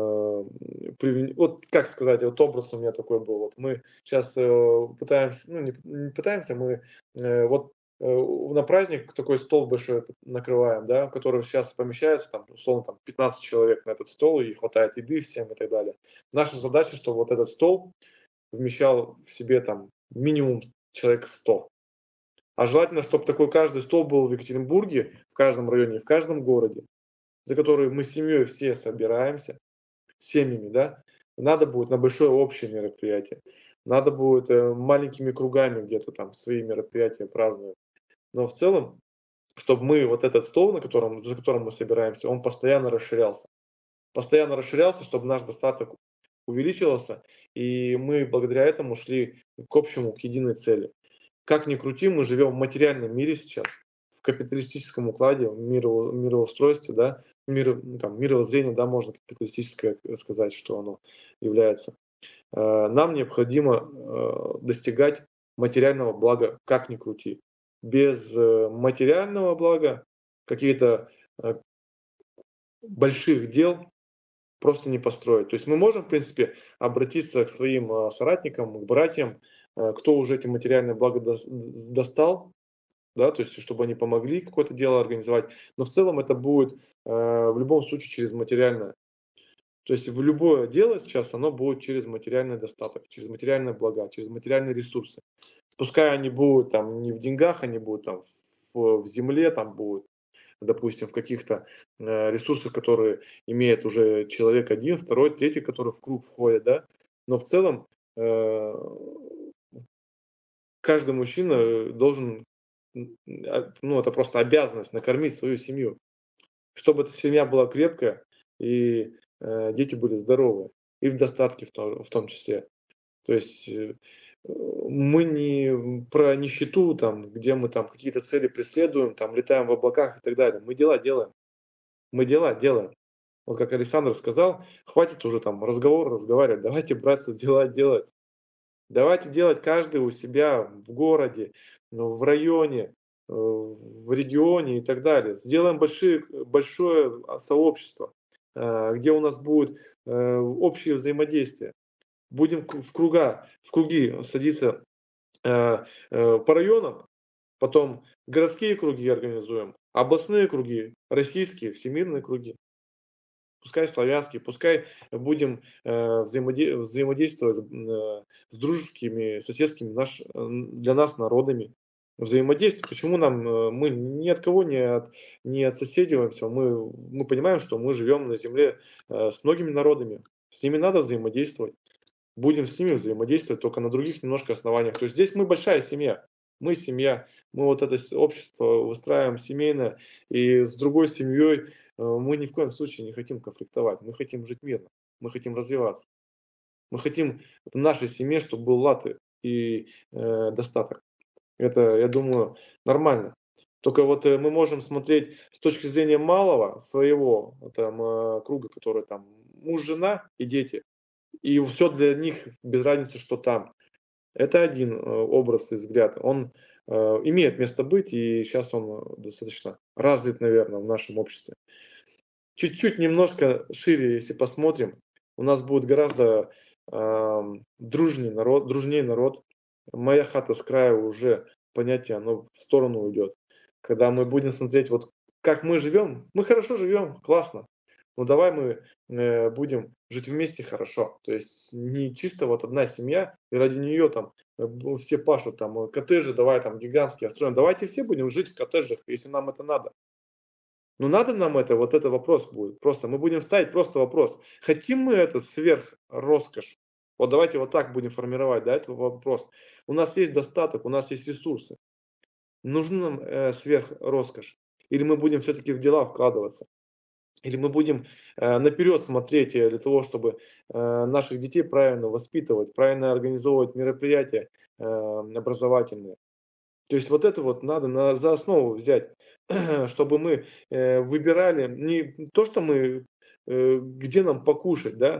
S2: вот как сказать, вот образ у меня такой был. Вот мы сейчас пытаемся, ну не пытаемся, мы вот на праздник такой стол большой накрываем, да, в который сейчас помещается там, условно, там 15 человек на этот стол, и хватает еды всем и так далее. Наша задача, чтобы вот этот стол вмещал в себе там минимум человек 100. А желательно, чтобы такой каждый стол был в Екатеринбурге, в каждом районе, в каждом городе, за который мы с семьей все собираемся, семьями, да, надо будет на большое общее мероприятие, надо будет маленькими кругами где-то там свои мероприятия праздновать. Но в целом, чтобы мы вот этот стол, за которым мы собираемся, он постоянно расширялся. Постоянно расширялся, чтобы наш достаток увеличивался, и мы благодаря этому шли к общему, к единой цели. Как ни крути, мы живем в материальном мире сейчас, в капиталистическом укладе, в мироустройстве, да, мировоззрение, да, можно капиталистическое сказать, что оно является. Нам необходимо достигать материального блага, как ни крути. Без материального блага какие-то больших дел просто не построить. То есть мы можем, в принципе, обратиться к своим соратникам, к братьям, кто уже эти материальные блага достал, да, то есть чтобы они помогли какое-то дело организовать. Но в целом это будет в любом случае через материальное. То есть в любое дело сейчас оно будет через материальный достаток, через материальные блага, через материальные ресурсы. Пускай они будут там не в деньгах, они будут там в земле, там будут, допустим, в каких-то ресурсах, которые имеет уже человек один, второй, третий, который в круг входит, да. Но в целом каждый мужчина должен, ну это просто обязанность накормить свою семью, чтобы эта семья была крепкая и дети были здоровы и в достатке в том числе. То есть мы не про нищету, там, где мы там какие-то цели преследуем, там, летаем в облаках и так далее. Мы дела делаем. Мы дела делаем. Вот как Александр сказал, хватит уже там разговаривать, давайте, братцы, дела делать. Давайте делать каждый у себя в городе, в районе, в регионе и так далее. Сделаем большое сообщество, где у нас будет общее взаимодействие. Будем в круги садиться по районам, потом городские круги организуем, областные круги, российские, всемирные круги, пускай славянские, пускай будем взаимодействовать с дружескими, соседскими для нас народами. Взаимодействие. Почему мы ни от кого не отсоседиваемся, мы понимаем, что мы живем на земле с многими народами, с ними надо взаимодействовать. Будем с ними взаимодействовать только на других немножко основаниях. То есть здесь мы большая семья, мы семья, мы вот это общество выстраиваем семейное, и с другой семьей мы ни в коем случае не хотим конфликтовать, мы хотим жить мирно, мы хотим развиваться. Мы хотим в нашей семье, чтобы был лад и достаток. Это, я думаю, нормально. Только вот мы можем смотреть с точки зрения малого своего там, круга, который там муж, жена и дети. И все для них без разницы, что там. Это один образ и взгляд. Он имеет место быть, и сейчас он достаточно развит, наверное, в нашем обществе. Чуть-чуть немножко шире, если посмотрим, у нас будет гораздо дружнее народ. Моя хата с краю уже понятие, оно в сторону уйдет. Когда мы будем смотреть, вот как мы живем, мы хорошо живем, классно. Ну давай мы будем жить вместе хорошо. То есть не чисто вот одна семья, и ради нее там все пашут, там коттеджи, давай там гигантские строим. Давайте все будем жить в коттеджах, если нам это надо. Ну надо нам это, вот это вопрос будет. Просто мы будем ставить просто вопрос. Хотим мы это сверх роскошь? Вот давайте вот так будем формировать, да, это вопрос. У нас есть достаток, у нас есть ресурсы. Нужна нам сверх роскошь? Или мы будем все-таки в дела вкладываться? Или мы будем наперед смотреть для того, чтобы наших детей правильно воспитывать, правильно организовывать мероприятия образовательные. То есть вот это вот надо за основу взять, чтобы мы выбирали не то, что мы, где нам покушать, да,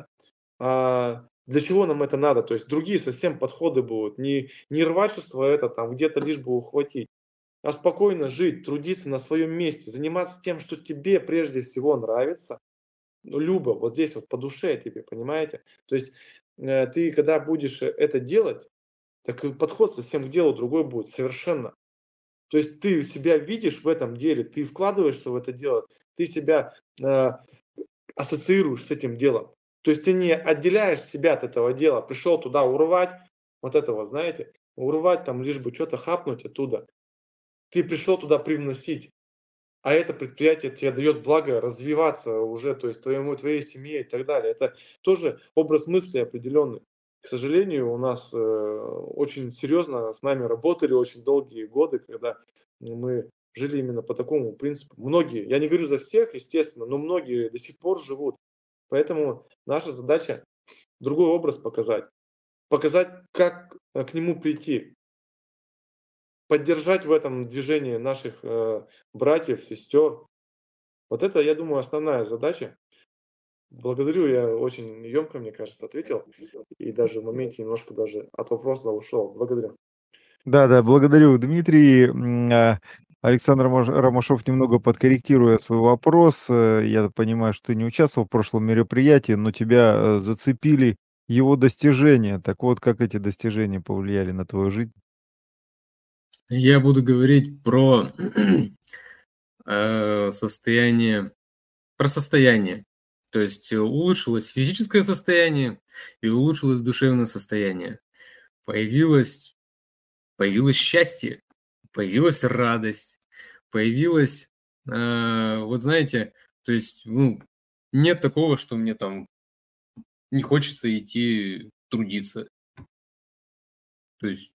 S2: а для чего нам это надо. То есть другие совсем подходы будут. Не рвачество это там где-то лишь бы ухватить, а спокойно жить, трудиться на своем месте, заниматься тем, что тебе прежде всего нравится, ну, любо, вот здесь вот по душе тебе, понимаете? То есть ты, когда будешь это делать, так и подход совсем к делу другой будет, совершенно. То есть ты себя видишь в этом деле, ты вкладываешься в это дело, ты себя ассоциируешь с этим делом. То есть ты не отделяешь себя от этого дела, пришел туда урвать, вот этого, знаете, урвать там, лишь бы что-то хапнуть оттуда. Ты пришел туда привносить. а это предприятие тебе дает благо развиваться уже, то есть твоей семье и так далее. Это тоже образ мысли определенный. К сожалению, у нас очень серьезно с нами работали очень долгие годы, когда мы жили именно по такому принципу. Многие, я не говорю за всех, естественно, но многие до сих пор живут. Поэтому наша задача другой образ показать. Показать, как к нему прийти. Поддержать в этом движении наших братьев, сестер. Вот это, я думаю, основная задача. Благодарю, я очень емко, мне кажется, ответил. И даже в моменте немножко даже от вопроса ушел. Благодарю.
S1: Да, благодарю, Дмитрий. Александр Ромашов немного подкорректируя свой вопрос. Я понимаю, что ты не участвовал в прошлом мероприятии, но тебя зацепили его достижения. Так вот, как эти достижения повлияли на твою жизнь?
S3: Я буду говорить про состояние. То есть улучшилось физическое состояние и улучшилось душевное состояние. Появилось счастье, появилась радость, появилась, вот знаете, то есть, нет такого, что мне там не хочется идти трудиться. То есть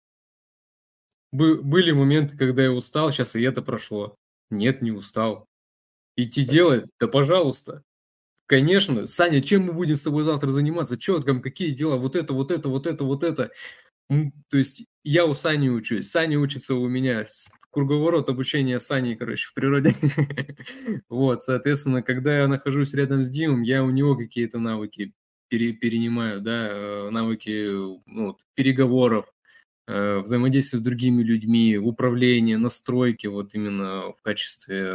S3: были моменты, когда я устал, сейчас и это прошло. Нет, не устал. Идти делать? Да пожалуйста. Конечно. Саня, чем мы будем с тобой завтра заниматься? Чё там, какие дела? Вот это. То есть я у Сани учусь, Саня учится у меня. Круговорот обучения Сани, в природе. Вот, соответственно, когда я нахожусь рядом с Димом, я у него какие-то навыки перенимаю, да, навыки переговоров, взаимодействия с другими людьми, управления, настройки, вот именно в качестве,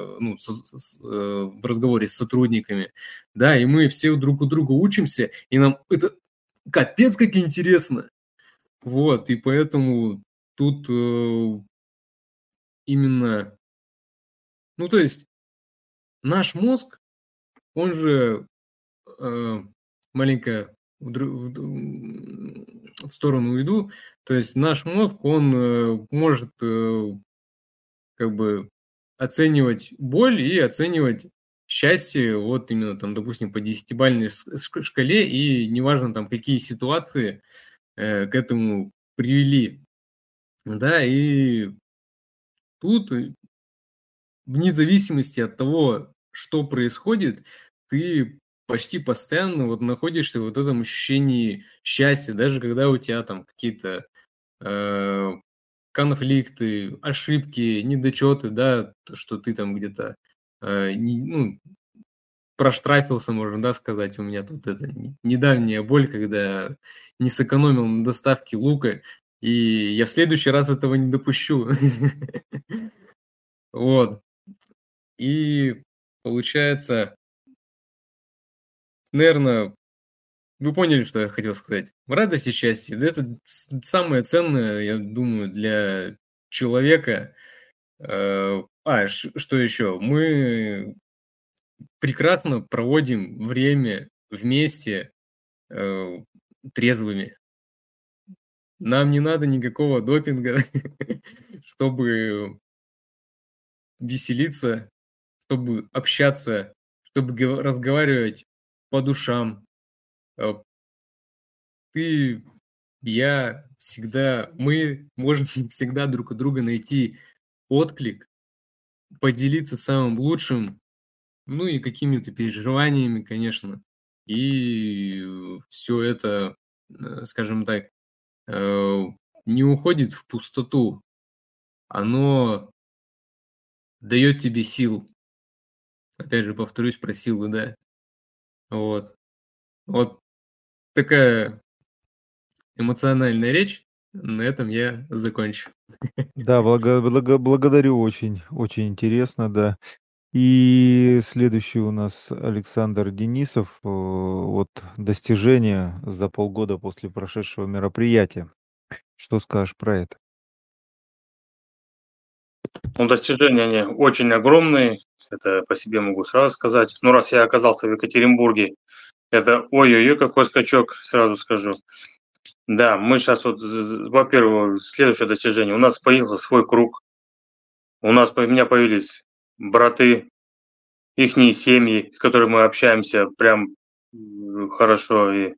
S3: в разговоре с сотрудниками, да, и мы все друг у друга учимся, и нам это капец как интересно, вот, и поэтому тут именно, то есть наш мозг, он же маленько в сторону уйду, то есть наш мозг, он может как бы оценивать боль и оценивать счастье, вот именно там, допустим, по 10-бальной шкале, и неважно там, какие ситуации к этому привели, да, и тут вне зависимости от того, что происходит, ты почти постоянно вот находишься в вот этом ощущении счастья, даже когда у тебя там какие-то конфликты, ошибки, недочеты, да, что ты там где-то проштрафился, можно, да, сказать. У меня тут это недавняя боль, когда не сэкономил на доставке лука, и я в следующий раз этого не допущу. Вот. И получается, наверное, вы поняли, что я хотел сказать. Радость и счастье. Да это самое ценное, я думаю, для человека. Что еще? Мы прекрасно проводим время вместе трезвыми. Нам не надо никакого допинга, чтобы веселиться, чтобы общаться, чтобы разговаривать по душам. Ты, я, всегда, мы можем всегда друг у друга найти отклик, поделиться самым лучшим, и какими-то переживаниями, конечно. И все это, скажем так, не уходит в пустоту. Оно дает тебе сил. Опять же, повторюсь про силы, да. Вот. Вот такая эмоциональная речь. На этом я закончу.
S1: Да, благодарю, очень, очень интересно, да. И следующий у нас Александр Денисов. Вот достижения за полгода после прошедшего мероприятия. Что скажешь про это?
S4: Достижения они очень огромные, это по себе могу сразу сказать. Раз я оказался в Екатеринбурге, это ой-ой-ой, какой скачок, сразу скажу. Да, мы сейчас во-первых, следующее достижение. У нас появился свой круг. У меня появились браты, ихние семьи, с которыми мы общаемся прям хорошо. И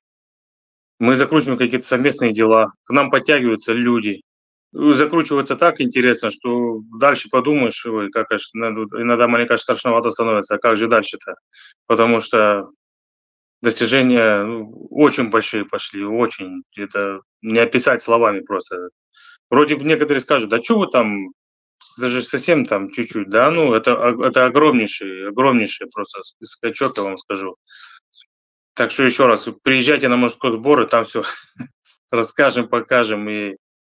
S4: мы закручиваем какие-то совместные дела, к нам подтягиваются люди. Закручивается так интересно, что дальше подумаешь, ой, как аж иногда маленько страшновато становится, а как же дальше-то? Потому что достижения очень большие пошли, очень. Это не описать словами просто. Вроде бы некоторые скажут, да что вы там, это же совсем там чуть-чуть. Да, ну это огромнейший просто скачок, я вам скажу. Так что еще раз, приезжайте на мужской сбор, и там все расскажем, покажем и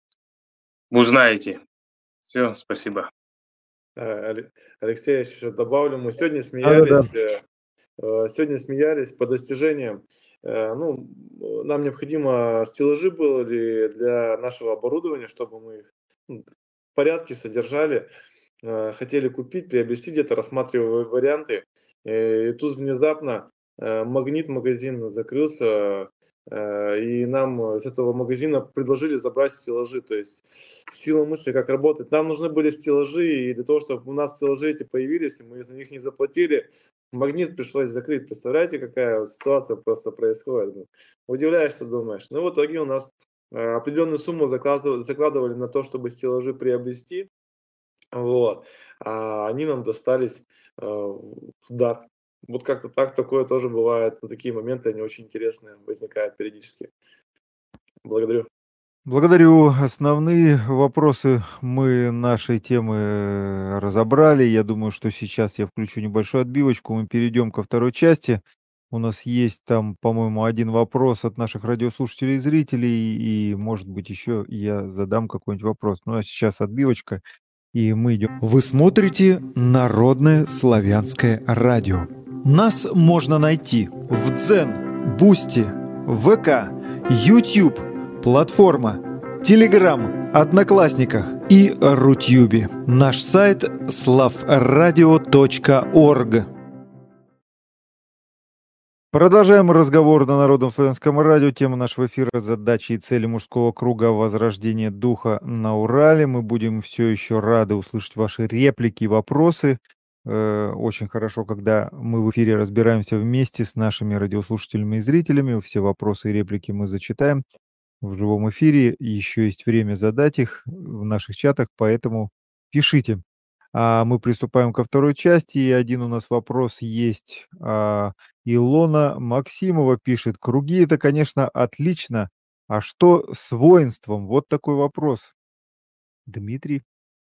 S4: узнаете. Все, спасибо.
S2: Алексей, я еще добавлю, мы
S1: Да-да-да.
S2: сегодня смеялись по достижениям. Ну, нам необходимо стеллажи были для нашего оборудования, чтобы мы их в порядке содержали. Хотели купить, приобрести где-то, рассматривая варианты. И тут внезапно магазин закрылся, и нам с этого магазина предложили забрать стеллажи. То есть сила мысли, как работать. Нам нужны были стеллажи, и для того, чтобы у нас стеллажи эти появились, и мы за них не заплатили, магнит пришлось закрыть. Представляете, какая вот ситуация просто происходит? Ну, удивляешься, думаешь. Ну, в итоге у нас определенную сумму закладывали на то, чтобы стеллажи приобрести. Вот. А они нам достались в дар. Вот как-то так, такое тоже бывает. Такие моменты, они очень интересные, возникают периодически. Благодарю.
S1: Благодарю. Основные вопросы мы нашей темы разобрали. Я думаю, что сейчас я включу небольшую отбивочку. Мы перейдем ко второй части. У нас есть там, по-моему, один вопрос от наших радиослушателей и зрителей, и, может быть, еще я задам какой-нибудь вопрос. Ну, а сейчас отбивочка, и мы идем.
S5: Вы смотрите Народное славянское радио. Нас можно найти в Дзен, Бусти, ВК, YouTube, платформа, Telegram, Одноклассниках и Рутюбе. Наш сайт slavradio.org.
S1: Продолжаем разговор на Народном славянском радио. Тема нашего эфира — задачи и цели мужского круга возрождения духа на Урале. Мы будем все еще рады услышать ваши реплики и вопросы. Очень хорошо, когда мы в эфире разбираемся вместе с нашими радиослушателями и зрителями. Все вопросы и реплики мы зачитаем в живом эфире. Еще есть время задать их в наших чатах, поэтому пишите. А мы приступаем ко второй части. И один у нас вопрос есть. Илона Максимова пишет: круги — это, конечно, отлично. А что с воинством? Вот такой вопрос. Дмитрий.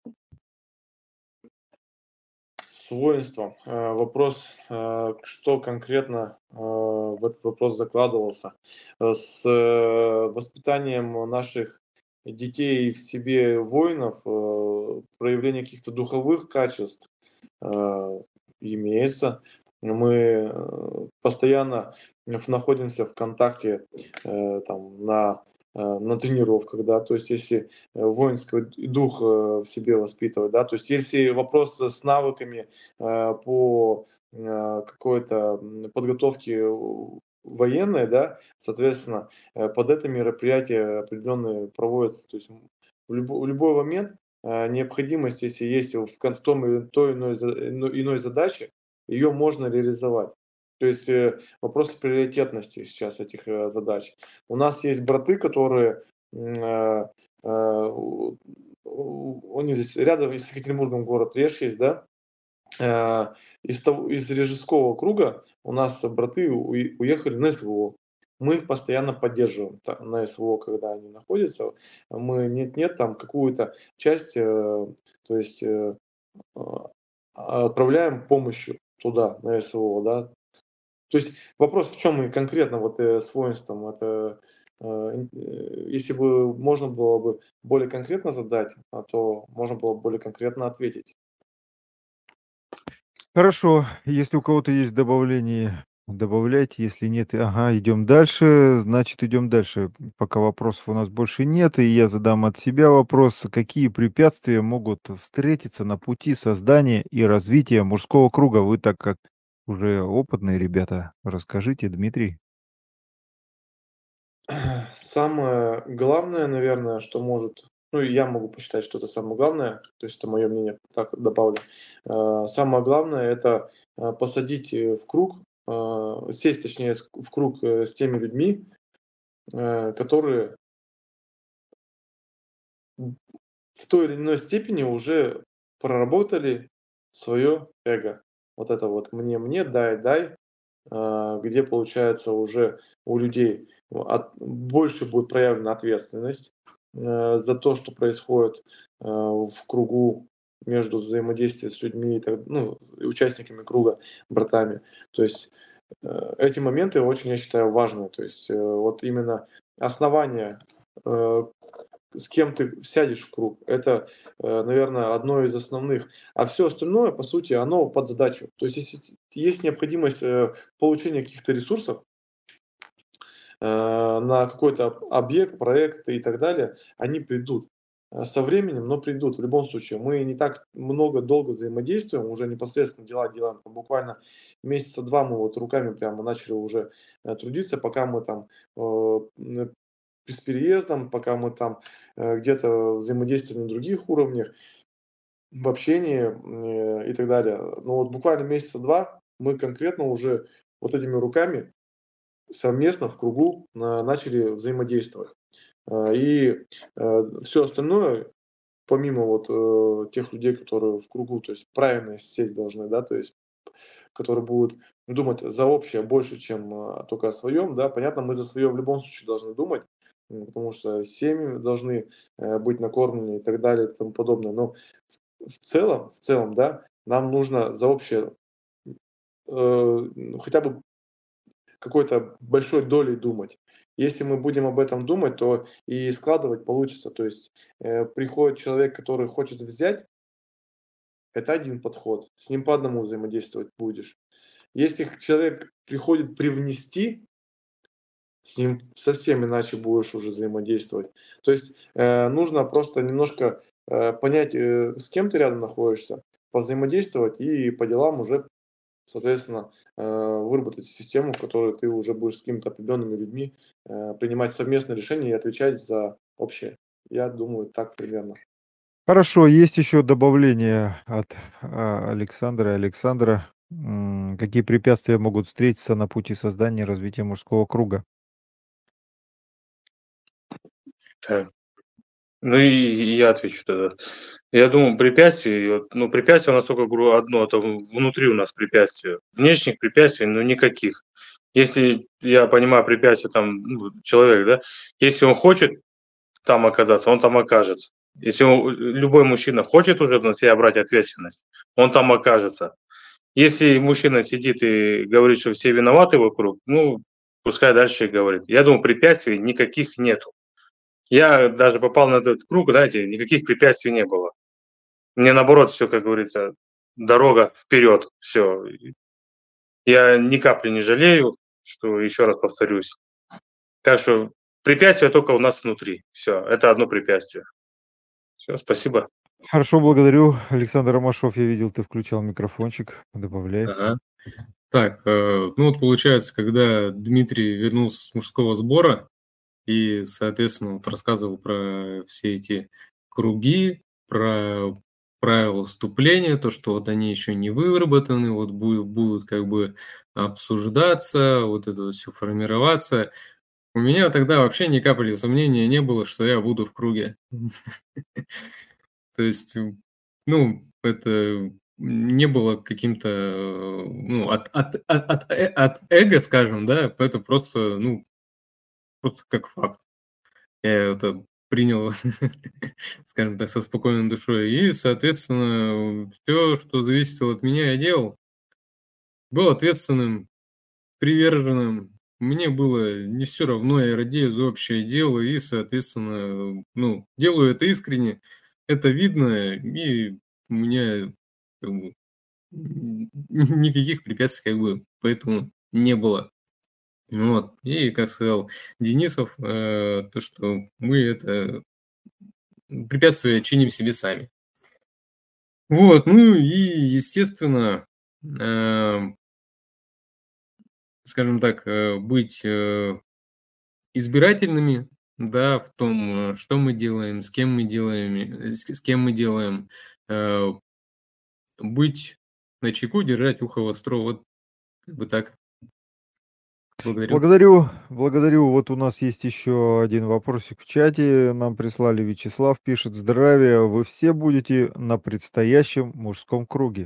S2: С воинством. Вопрос, что конкретно в этот вопрос закладывался. С воспитанием наших детей в себе воинов, проявление каких-то духовых качеств имеется. Мы постоянно находимся в контакте там, на тренировках, да, то есть если воинский дух в себе воспитывать, да, то есть если вопрос с навыками по какой-то подготовке военной, да, соответственно, под это мероприятие определенные проводятся, то есть в любой момент необходимость, если есть в том или той иной задаче, ее можно реализовать. То есть вопрос приоритетности сейчас этих задач. У нас есть браты, которые у них здесь рядом с Екатеринбургом город Реж есть, да, из Рижского круга у нас браты уехали на СВО. Мы их постоянно поддерживаем на СВО, когда они находятся. Мы нет там какую-то часть, то есть отправляем помощью туда, на СВО, да. То есть вопрос в чем и конкретно вот с воинством, это если бы можно было бы более конкретно задать, то можно было бы более конкретно ответить.
S1: Хорошо. Если у кого-то есть добавление, добавляйте. Если нет, ага, идем дальше. Значит, идем дальше. Пока вопросов у нас больше нет, и я задам от себя вопрос: какие препятствия могут встретиться на пути создания и развития мужского круга? Вы, так как уже опытные ребята, расскажите, Дмитрий.
S2: Самое главное, наверное, что может ну и я могу посчитать, что это самое главное, то есть это мое мнение, так добавлю. Самое главное это посадить в круг, сесть, точнее, в круг с теми людьми, которые в той или иной степени уже проработали свое эго. Вот это вот мне, дай, где получается уже у людей больше будет проявлена ответственность за то, что происходит в кругу между взаимодействием с людьми, ну, участниками круга, братами. То есть эти моменты очень, я считаю, важны. То есть вот именно основание, с кем ты сядешь в круг, это, наверное, одно из основных. А все остальное, по сути, оно под задачу. То есть если есть необходимость получения каких-то ресурсов на какой-то объект, проект и так далее, они придут со временем, но придут в любом случае. Мы не так долго взаимодействуем, уже непосредственно дела делаем. Буквально месяца 2 мы вот руками прямо начали уже трудиться, пока мы там с переездом, пока мы там где-то взаимодействовали на других уровнях, в общении и так далее. Но вот буквально месяца 2 мы конкретно уже вот этими руками совместно в кругу начали взаимодействовать. И все остальное, помимо вот тех людей, которые в кругу, то есть правильно сесть должны, да, то есть которые будут думать за общее больше, чем только о своем, да, понятно, мы за свое в любом случае должны думать, потому что семьи должны быть накормлены и так далее и тому подобное, но в целом, да, нам нужно за общее хотя бы какой-то большой долей думать. Если мы будем об этом думать, то и складывать получится. То есть приходит человек, который хочет взять, это один подход, с ним по одному взаимодействовать будешь. Если человек приходит привнести, с ним совсем иначе будешь уже взаимодействовать. То есть нужно просто немножко понять, с кем ты рядом находишься, повзаимодействовать и по делам уже, соответственно, выработать систему, в которой ты уже будешь с какими-то определенными людьми принимать совместные решения и отвечать за общее. Я думаю, так примерно.
S1: Хорошо, есть еще добавление от Александра. Александра, какие препятствия могут встретиться на пути создания и развития мужского круга?
S4: Так. Ну и я отвечу тогда. Я думаю, препятствие у нас только, говорю, одно, это внутри у нас препятствие. Внешних препятствий, ну, никаких. Если я понимаю препятствие, там, человек, да, если он хочет там оказаться, он там окажется. Если любой мужчина хочет уже на себя брать ответственность, он там окажется. Если мужчина сидит и говорит, что все виноваты вокруг, ну, пускай дальше и говорит. Я думаю, препятствий никаких нету. Я даже попал на этот круг, знаете, никаких препятствий не было. Мне наоборот все, как говорится, дорога вперед, все. Я ни капли не жалею, что, еще раз повторюсь. Так что препятствие только у нас внутри. Все, это одно препятствие. Все, спасибо.
S1: Хорошо, благодарю. Александр Ромашов, я видел, ты включал микрофончик. Добавляй.
S3: Ага. Так, ну вот получается, когда Дмитрий вернулся с мужского сбора и, соответственно, вот рассказывал про все эти круги, про правила вступления, то, что вот они еще не выработаны, вот будут как бы обсуждаться, вот это все формироваться. У меня тогда вообще ни капли сомнения не было, что я буду в круге. То есть, ну, это не было каким-то, ну, от эго, скажем, да, это просто, ну, просто как факт. Я это принял, скажем так, со спокойной душой. И, соответственно, все, что зависело от меня, я делал. Был ответственным, приверженным. Мне было не все равно, я радею за общее дело и, соответственно, ну, делаю это искренне. Это видно, и у меня как бы, никаких препятствий как бы поэтому не было. Вот. И, как сказал Денисов, то, что мы это препятствия чиним себе сами. Вот, ну и, естественно, скажем так, быть избирательными, да, в том, что мы делаем, с кем мы делаем, с кем мы делаем. Быть начеку, держать ухо востро. Вот как бы так. Благодарю.
S1: Благодарю. Вот у нас есть еще один вопросик в чате. Нам прислали Вячеслав, пишет: здравия, вы все будете на предстоящем мужском круге?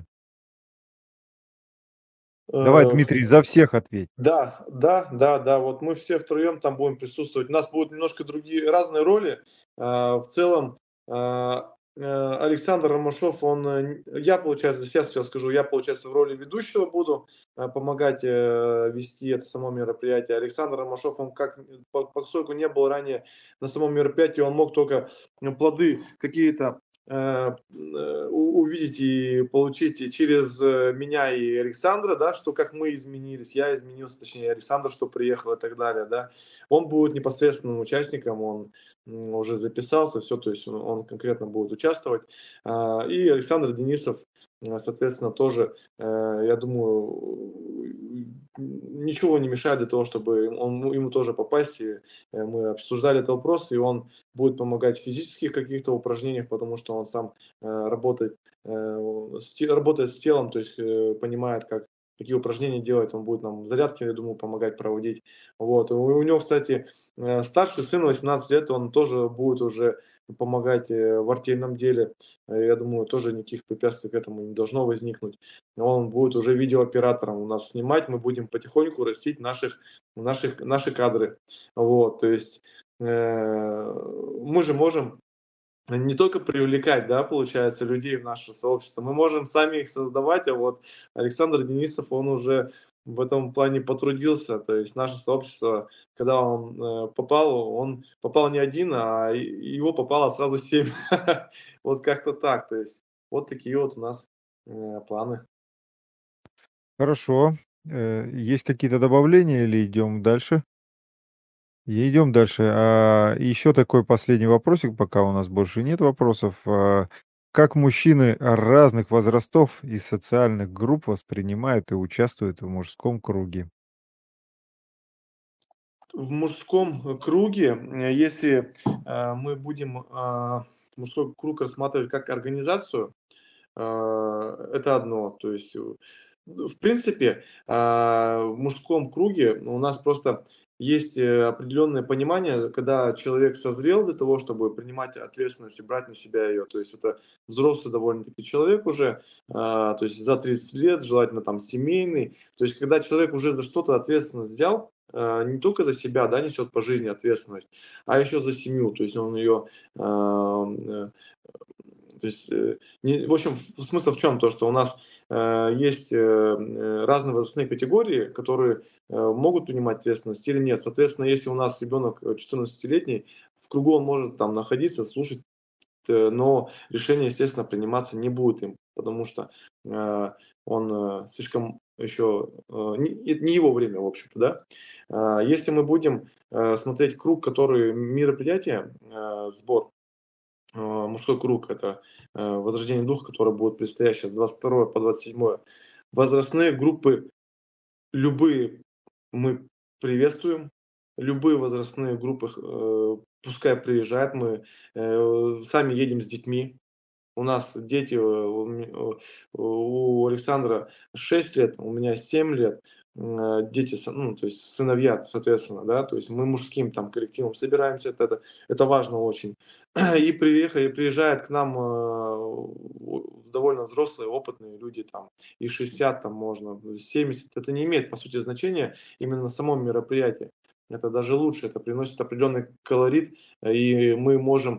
S1: Давай,
S2: Э,
S1: Дмитрий, за всех ответь.
S2: Да. Вот мы все втроем там будем присутствовать. У нас будут немножко другие, разные роли. В целом, Александр Ромашов, я, получается, за себя сейчас скажу, я, получается, в роли ведущего буду помогать вести это само мероприятие. Александр Ромашов, он поскольку не был ранее на самом мероприятии, он мог только плоды какие-то увидеть и получить и через меня и Александра, да, что как мы изменились, я изменился, точнее Александр, что приехал и так далее, да. Он будет непосредственным участником, он уже записался, все, то есть он конкретно будет участвовать. И Александр Денисов, соответственно, тоже, я думаю, ничего не мешает для того, чтобы ему тоже попасть. И мы обсуждали этот вопрос, и он будет помогать в физических каких-то упражнениях, потому что он сам работает с телом, то есть понимает, какие упражнения делать, он будет нам зарядки, я думаю, помогать проводить. Вот. У него, кстати, старший сын, 18 лет, он тоже будет уже помогать в артельном деле. Я думаю, тоже никаких препятствий к этому не должно возникнуть. Он будет уже видеооператором у нас снимать, мы будем потихоньку растить наши кадры. Вот, то есть мы же можем не только привлекать, да, получается, людей в наше сообщество, мы можем сами их создавать, а вот Александр Денисов, он уже в этом плане потрудился, то есть наше сообщество, когда он попал не один, а его попало сразу 7, вот как-то так, то есть вот такие вот у нас планы.
S1: Хорошо. Есть какие-то добавления или идем дальше? И идем дальше. Еще такой последний вопросик, пока у нас больше нет вопросов. Как мужчины разных возрастов и социальных групп воспринимают и участвуют в мужском круге?
S2: В мужском круге, если мы будем мужской круг рассматривать как организацию, это одно. То есть, в принципе, в мужском круге у нас просто есть определенное понимание, когда человек созрел для того, чтобы принимать ответственность и брать на себя ее. То есть это взрослый довольно-таки человек уже, то есть за 30 лет, желательно там семейный. То есть когда человек уже за что-то ответственность взял, не только за себя, да, несет по жизни ответственность, а еще за семью. То есть он ее то есть, в общем, смысл в чем? То, что у нас есть разные возрастные категории, которые могут принимать ответственность или нет. Соответственно, если у нас ребенок 14-летний, в кругу он может там находиться, слушать, но решение, естественно, приниматься не будет им, потому что он слишком еще не его время, в общем-то, да. Если мы будем смотреть круг, который мероприятие, сбор, мужской круг, это возрождение духа, которое будет предстоящее с 22 по 27. Возрастные группы любые мы приветствуем, любые возрастные группы пускай приезжают, мы сами едем с детьми. У нас дети, у Александра 6 лет, у меня 7 лет, дети, ну, то есть сыновья, соответственно, да, то есть мы мужским там коллективом собираемся, это важно очень. И приезжают к нам довольно взрослые, опытные люди, там, и 60, там можно, 70, это не имеет, по сути, значения именно на самом мероприятии. Это даже лучше, это приносит определенный колорит, и мы можем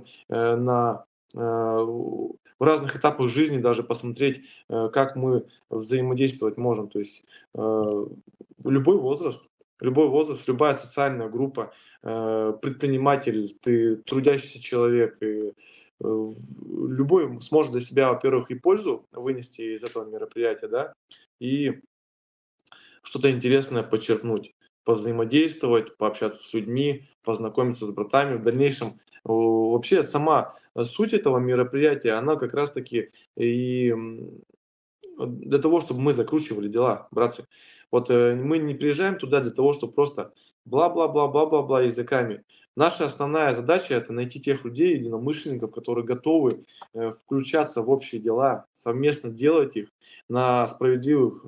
S2: в разных этапах жизни даже посмотреть, как мы взаимодействовать можем. То есть любой возраст, любая социальная группа, предприниматель, ты трудящийся человек, и любой сможет для себя, во-первых, и пользу вынести из этого мероприятия, да, и что-то интересное подчеркнуть, повзаимодействовать, пообщаться с людьми, познакомиться с братами. В дальнейшем вообще сама суть этого мероприятия, она как раз-таки и для того, чтобы мы закручивали дела, братцы. Вот мы не приезжаем туда для того, чтобы просто бла-бла-бла-бла-бла-бла языками. Наша основная задача – это найти тех людей, единомышленников, которые готовы включаться в общие дела, совместно делать их на справедливых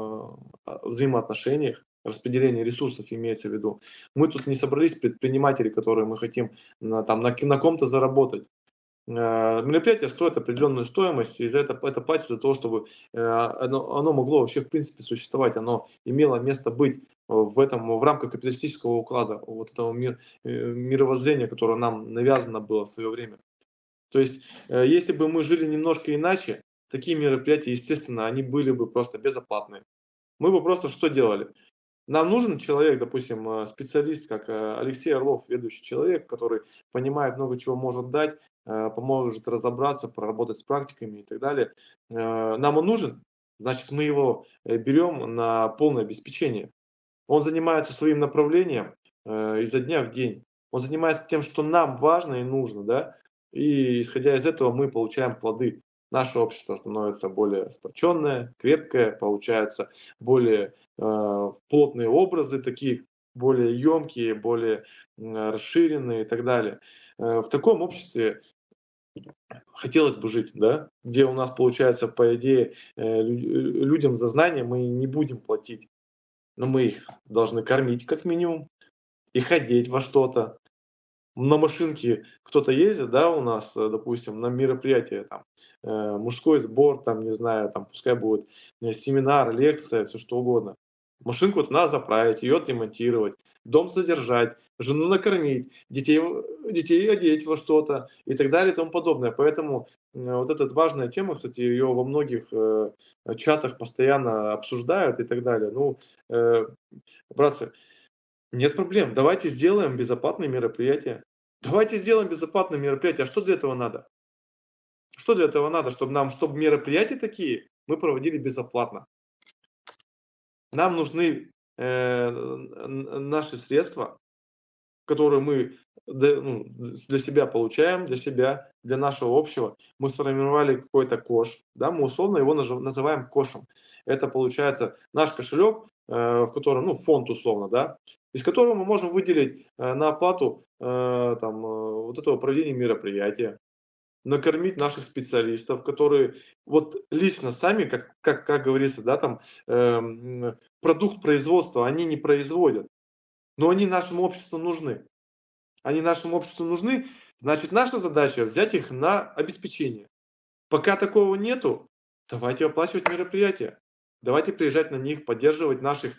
S2: взаимоотношениях, распределение ресурсов имеется в виду. Мы тут не собрались предприниматели, которые мы хотим на ком-то заработать. Мероприятие стоит определенную стоимость, и за это платится за то, чтобы оно могло вообще в принципе существовать, оно имело место быть в рамках капиталистического уклада, вот этого мировоззрения, которое нам навязано было в свое время. То есть, если бы мы жили немножко иначе, такие мероприятия, естественно, они были бы просто безоплатные. Мы бы просто что делали? Нам нужен человек, допустим, специалист, как Алексей Орлов, ведущий человек, который понимает много чего может дать, поможет разобраться, проработать с практиками и так далее. Нам он нужен, значит, мы его берем на полное обеспечение. Он занимается своим направлением изо дня в день. Он занимается тем, что нам важно и нужно, да, и исходя из этого мы получаем плоды. Наше общество становится более сплоченное, крепкое, получаются более плотные образы, такие более емкие, более расширенные и так далее. В таком обществе хотелось бы жить, да, где у нас получается, по идее, людям за знания мы не будем платить, но мы их должны кормить как минимум, и ходить во что-то. На машинке кто-то ездит, да, у нас, допустим, на мероприятие, там, мужской сбор, там, не знаю, там, пускай будет семинар, лекция, все что угодно. Машинку-то надо заправить, ее отремонтировать, дом содержать, жену накормить, детей одеть во что-то и так далее и тому подобное. Поэтому вот эта важная тема, кстати, ее во многих чатах постоянно обсуждают и так далее. Ну, братцы, нет проблем. Давайте сделаем безоплатные мероприятия. Давайте сделаем безоплатные мероприятия. А что для этого надо? Что для этого надо, чтобы мероприятия такие мы проводили безоплатно? Нам нужны наши средства, которые мы для себя получаем, для себя, для нашего общего. Мы сформировали какой-то кош, да, мы условно его называем кошем. Это получается наш кошелек, в котором, фонд условно, да, из которого мы можем выделить на оплату вот этого проведения мероприятия, накормить наших специалистов, которые вот лично сами, как говорится, да, продукт производства они не производят, но они нашему обществу нужны. Они нашему обществу нужны, значит, наша задача взять их на обеспечение. Пока такого нету, давайте оплачивать мероприятия. Давайте приезжать на них, поддерживать наших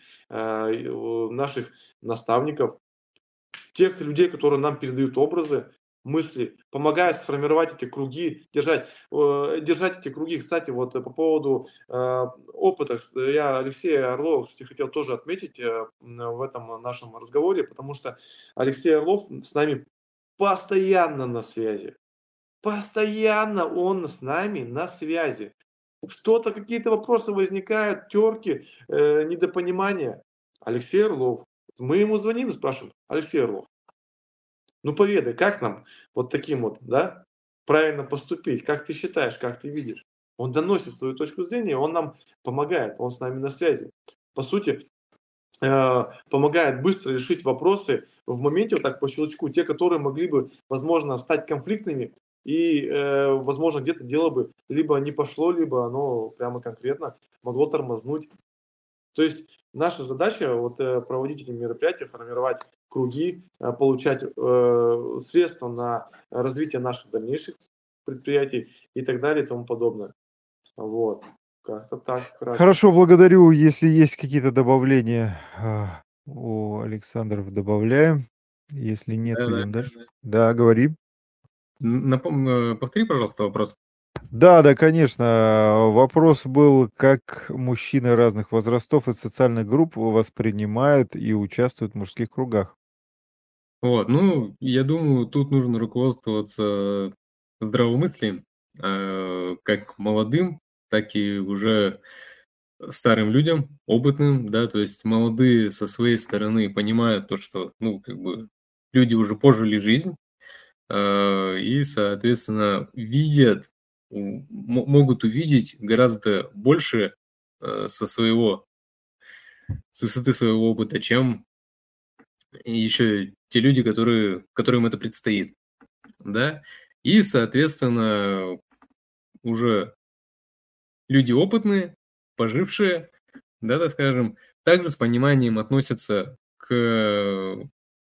S2: наставников, тех людей, которые нам передают образы, мысли, помогая сформировать эти круги, держать эти круги. Кстати, вот по поводу опыта, я Алексея Орлова, кстати, хотел тоже отметить в этом нашем разговоре, потому что Алексей Орлов с нами постоянно на связи. Постоянно он с нами на связи. Что-то, какие-то вопросы возникают, терки, недопонимания. Алексей Орлов. Мы ему звоним и спрашиваем: Алексей Орлов, ну поведай, как нам вот таким вот, да, правильно поступить? Как ты считаешь, как ты видишь? Он доносит свою точку зрения, он нам помогает, он с нами на связи. По сути, помогает быстро решить вопросы в моменте, вот так по щелчку, те, которые могли бы, возможно, стать конфликтными, и, возможно, где-то дело бы либо не пошло, либо оно прямо конкретно могло тормознуть. То есть наша задача вот проводить эти мероприятия, формировать круги, получать средства на развитие наших дальнейших предприятий и так далее и тому подобное. Вот. Как-то так. Кратко.
S1: Хорошо, благодарю. Если есть какие-то добавления у Александра, добавляем. Если нет, идем дальше. Да, говори.
S3: Повтори, пожалуйста, вопрос.
S1: Да, конечно. Вопрос был, как мужчины разных возрастов и социальных групп воспринимают и участвуют в мужских кругах.
S3: Вот, я думаю, тут нужно руководствоваться здравомыслием, как молодым, так и уже старым людям, опытным, да, то есть молодые со своей стороны понимают то, что, люди уже пожили жизнь, и, соответственно, могут увидеть гораздо больше с высоты своего опыта, чем еще те люди, которым это предстоит, да, и, соответственно, уже люди опытные, пожившие, да, так скажем, также с пониманием относятся к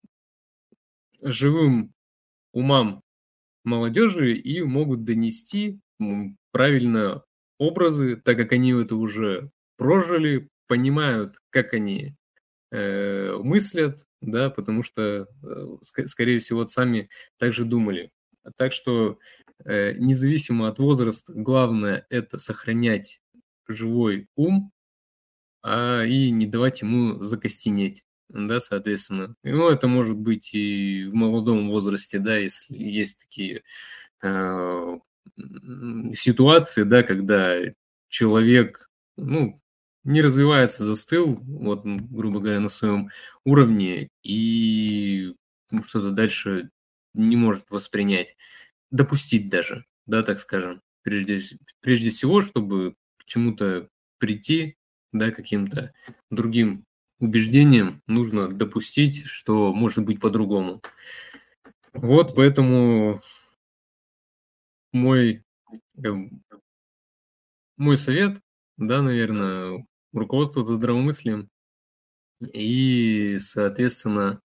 S3: живым умам молодежи и могут донести правильно образы, так как они это уже прожили, понимают, как они мыслят, да, потому что, скорее всего, сами также думали. Так что независимо от возраста, главное это сохранять живой ум, и не давать ему закостенеть, да, соответственно. Ну, это может быть и в молодом возрасте, да, если есть такие ситуации, да, когда человек, ну, не развивается, застыл, вот, грубо говоря, на своем уровне и что-то дальше не может воспринять, допустить даже, да, так скажем, прежде всего, чтобы к чему-то прийти, да, каким-то другим убеждениям, нужно допустить, что может быть по-другому. Вот поэтому мой, э, мой совет, да, наверное, руководство здравомыслием и, соответственно,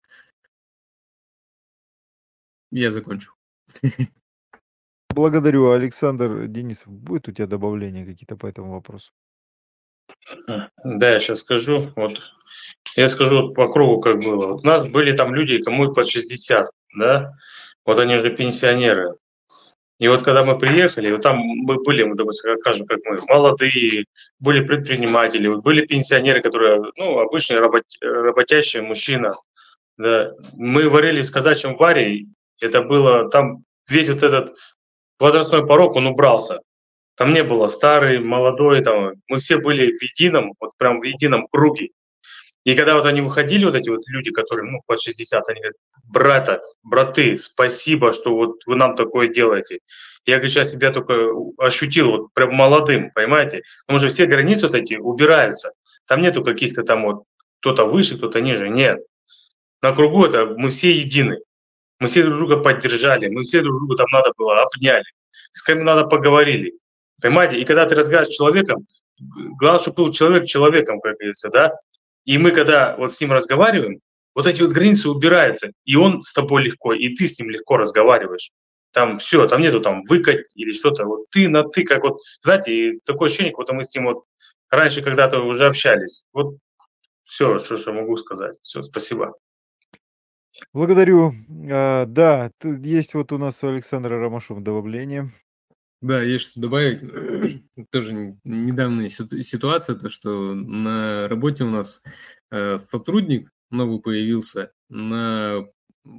S3: я закончу.
S1: Благодарю, Александр. Денис, будет у тебя добавления какие-то по этому вопросу?
S4: Да, я сейчас скажу. Вот я скажу вот по кругу, как было. Вот у нас были там люди, кому и под 60, да? Вот они уже пенсионеры. И вот когда мы приехали, вот там мы были, мы, допустим, как скажем, как мы, молодые, были предприниматели, вот были пенсионеры, которые, ну, обычные работящие мужчина. Да. Мы варили с казачьим варе, это было, там весь вот этот возрастной порог, он убрался. Там не было старый, молодой, там, мы все были в едином, вот прям в едином круге. И когда вот они выходили, вот эти вот люди, которые, ну, под 60, они говорят: браты, спасибо, что вот вы нам такое делаете. Я, говорю, сейчас себя только ощутил вот прям молодым, понимаете? Потому что все границы вот эти убираются. Там нету каких-то там вот кто-то выше, кто-то ниже, нет. На кругу это мы все едины. Мы все друг друга поддержали, мы все друг друга там надо было обняли, с кем надо поговорили. Понимаете? И когда ты разговариваешь с человеком, главное, чтобы был человек человеком, как говорится, да? И мы, когда вот с ним разговариваем, вот эти вот границы убираются, и он с тобой легко, и ты с ним легко разговариваешь. Там все, там нету там выкать или что-то. Вот ты на ты, как вот, знаете, и такое ощущение, как будто мы с ним вот раньше когда-то уже общались. Вот все, что я могу сказать. Все, спасибо.
S1: Благодарю. Да, есть вот у нас у Александра Ромашова добавление.
S3: Да, есть что добавить. Тоже недавняя ситуация, то что на работе у нас сотрудник новый появился, ну,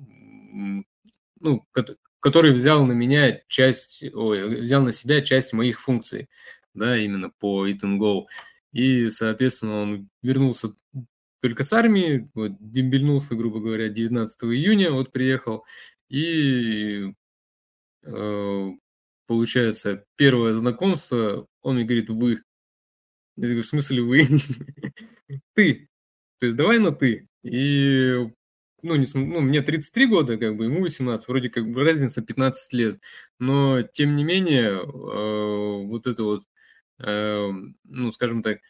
S3: который взял взял на себя часть моих функций, да, именно по Eat and Go. И, соответственно, он вернулся только с армии, вот, дембельнулся, грубо говоря, 19 июня, вот приехал, и получается, первое знакомство, он мне говорит: вы. Я говорю: в смысле вы? Ты. То есть давай на ты. И, мне 33 года, как бы, ему 18, вроде как бы разница 15 лет. Но, тем не менее, вот это вот, скажем так,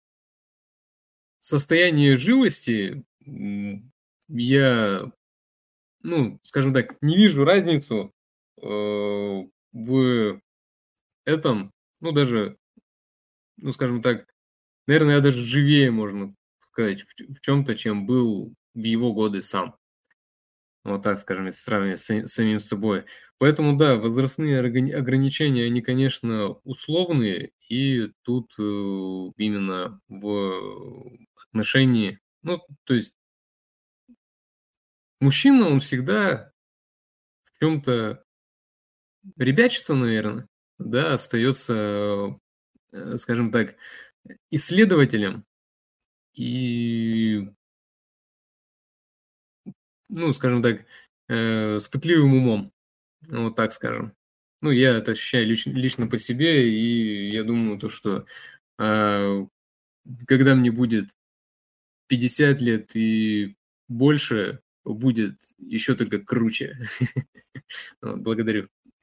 S3: состояние живости, я, скажем так, не вижу разницу в этом, даже, скажем так, наверное, я даже живее, можно сказать, в чем-то, чем был в его годы сам. Вот так, скажем, если сравнивать с самим собой. Поэтому, да, возрастные ограничения, они, конечно, условные, и тут именно в отношении, то есть мужчина, он всегда в чем-то ребячится, наверное, да, остается, скажем так, исследователем и, скажем так, с пытливым умом, вот так скажем. Я это ощущаю лично по себе, и я думаю, то, что когда мне будет 50 лет и больше, будет еще только круче. Благодарю.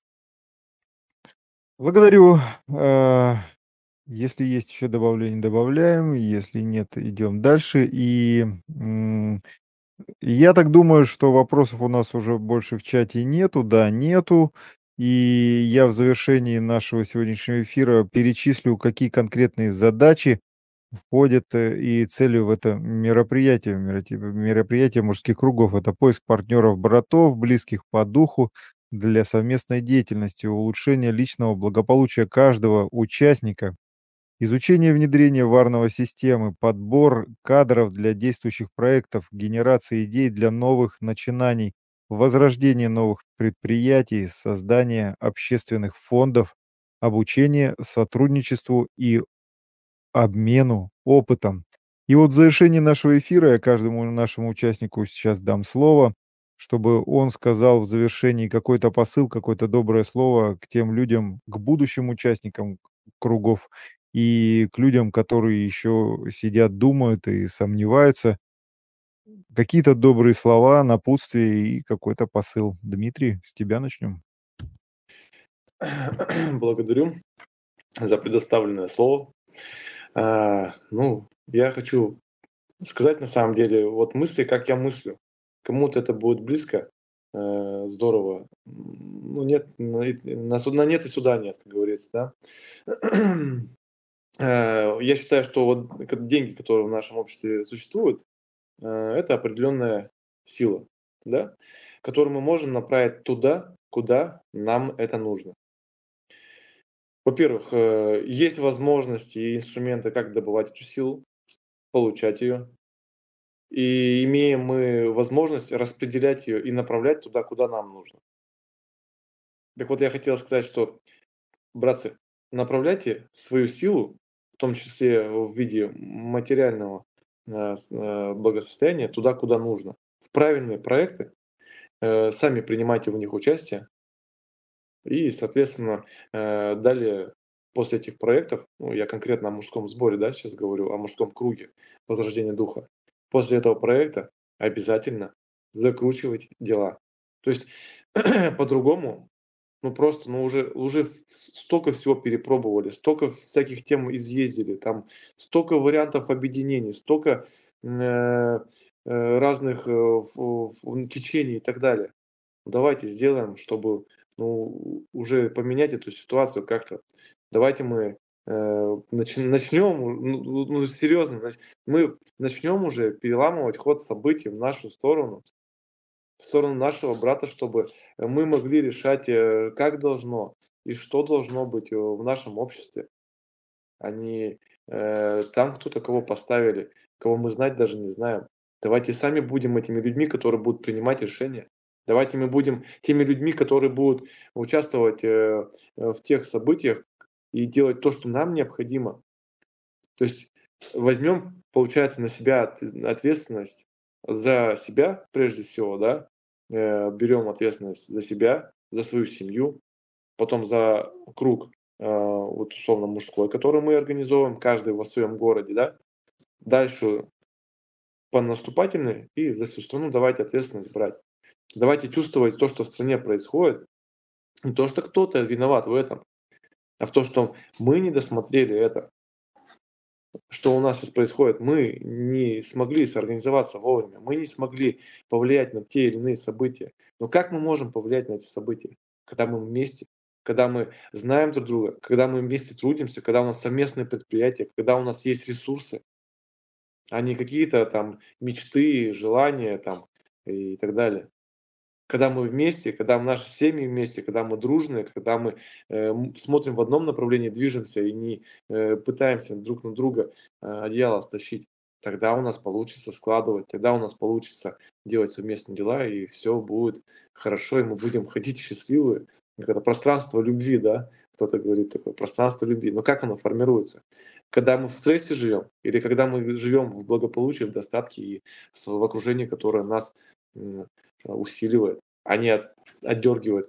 S1: Благодарю. Если есть еще добавление, добавляем. Если нет, идем дальше. И я так думаю, что вопросов у нас уже больше в чате нету. Да, нету. И я в завершении нашего сегодняшнего эфира перечислю, какие конкретные задачи входят и цели в это мероприятие. Мероприятие мужских кругов — это поиск партнеров-братов, близких по духу для совместной деятельности, улучшение личного благополучия каждого участника, изучение внедрения варного системы, подбор кадров для действующих проектов, генерация идей для новых начинаний, возрождение новых предприятий, создание общественных фондов, обучение сотрудничеству и обмену опытом. И вот в завершении нашего эфира я каждому нашему участнику сейчас дам слово, чтобы он сказал в завершении какой-то посыл, какое-то доброе слово к тем людям, к будущим участникам кругов и к людям, которые еще сидят, думают и сомневаются. Какие-то добрые слова, напутствие и какой-то посыл. Дмитрий, с тебя начнем.
S2: Благодарю за предоставленное слово. Я хочу сказать на самом деле, вот мысли, как я мыслю. Кому-то это будет близко, здорово. Ну, нет, на нет и суда нет, как говорится, да. Я считаю, что вот деньги, которые в нашем обществе существуют, это определенная сила, да, которую мы можем направить туда, куда нам это нужно. Во-первых, есть возможности и инструменты, как добывать эту силу, получать ее. И имеем мы возможность распределять ее и направлять туда, куда нам нужно. Так вот, я хотел сказать, что, братцы, направляйте свою силу, в том числе в виде материального благосостояния, туда, куда нужно. В правильные проекты, сами принимайте в них участие. И, соответственно, далее, после этих проектов, я конкретно о мужском сборе, да, сейчас говорю, о мужском круге возрождения духа. После этого проекта обязательно закручивать дела. То есть по-другому, уже столько всего перепробовали, столько всяких тем изъездили, там столько вариантов объединений, столько разных течений и так далее. Давайте сделаем, чтобы уже поменять эту ситуацию как-то. Давайте мы начнем, серьезно, мы начнем уже переламывать ход событий в нашу сторону, в сторону нашего брата, чтобы мы могли решать, как должно и что должно быть в нашем обществе, а не там кто-то кого поставили, кого мы знать даже не знаем. Давайте сами будем этими людьми, которые будут принимать решения. Давайте мы будем теми людьми, которые будут участвовать в тех событиях и делать то, что нам необходимо. То есть возьмем, получается, на себя ответственность за себя прежде всего, да, берем ответственность за себя, за свою семью, потом за круг, вот условно мужской, который мы организовываем, каждый в своем городе, да. Дальше по наступательной и за всю страну давайте ответственность брать. Давайте чувствовать то, что в стране происходит, не то, что кто-то виноват в этом, а в том, что мы не досмотрели это, что у нас сейчас происходит. Мы не смогли сорганизоваться вовремя, мы не смогли повлиять на те или иные события. Но как мы можем повлиять на эти события? Когда мы вместе, когда мы знаем друг друга, когда мы вместе трудимся, когда у нас совместные предприятия, когда у нас есть ресурсы, а не какие-то там мечты, желания там и так далее. Когда мы вместе, когда наши семьи вместе, когда мы дружные, когда мы смотрим в одном направлении, движемся и не пытаемся друг на друга одеяло стащить, тогда у нас получится складывать, тогда у нас получится делать совместные дела, и все будет хорошо, и мы будем ходить счастливые. Это пространство любви, да, кто-то говорит такое, пространство любви. Но как оно формируется? Когда мы в стрессе живем, или когда мы живем в благополучии, в достатке и в окружении, которое нас усиливает, а не отдергивает.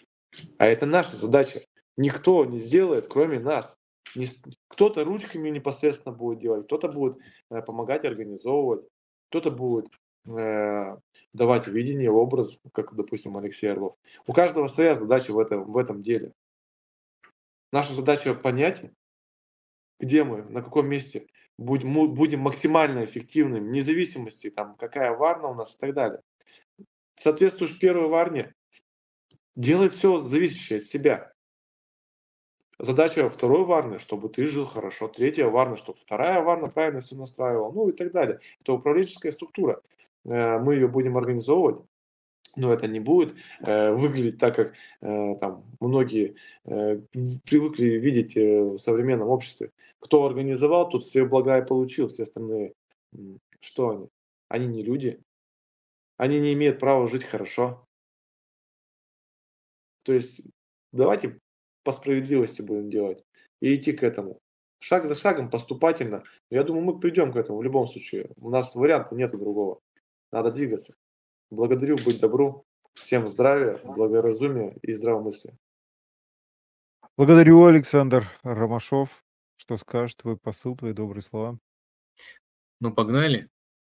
S2: А это наша задача. Никто не сделает, кроме нас. Кто-то ручками непосредственно будет делать, кто-то будет помогать организовывать, кто-то будет давать видение, образ, как, допустим, Алексей Орлов. У каждого своя задача в этом деле. Наша задача понять, где мы, на каком месте будем максимально эффективными, вне зависимости, там, какая варна у нас и так далее. Соответствуешь первой варне, делай все зависящее от себя. Задача второй варны, чтобы ты жил хорошо, третья варна, чтобы вторая варна правильно все настраивала, ну и так далее. Это управленческая структура. Мы ее будем организовывать, но это не будет выглядеть так, как там многие привыкли видеть в современном обществе. Кто организовал, тот все блага и получил, все остальные, что они? Они не люди, они не имеют права жить хорошо. То есть давайте по справедливости будем делать и идти к этому. Шаг за шагом, поступательно. Я думаю, мы придем к этому в любом случае. У нас варианта нету другого. Надо двигаться. Благодарю, быть добру. Всем здравия, благоразумия и здравомыслия.
S1: Благодарю, Александр Ромашов. Что скажешь, твой посыл, твои добрые слова?
S3: Ну, погнали.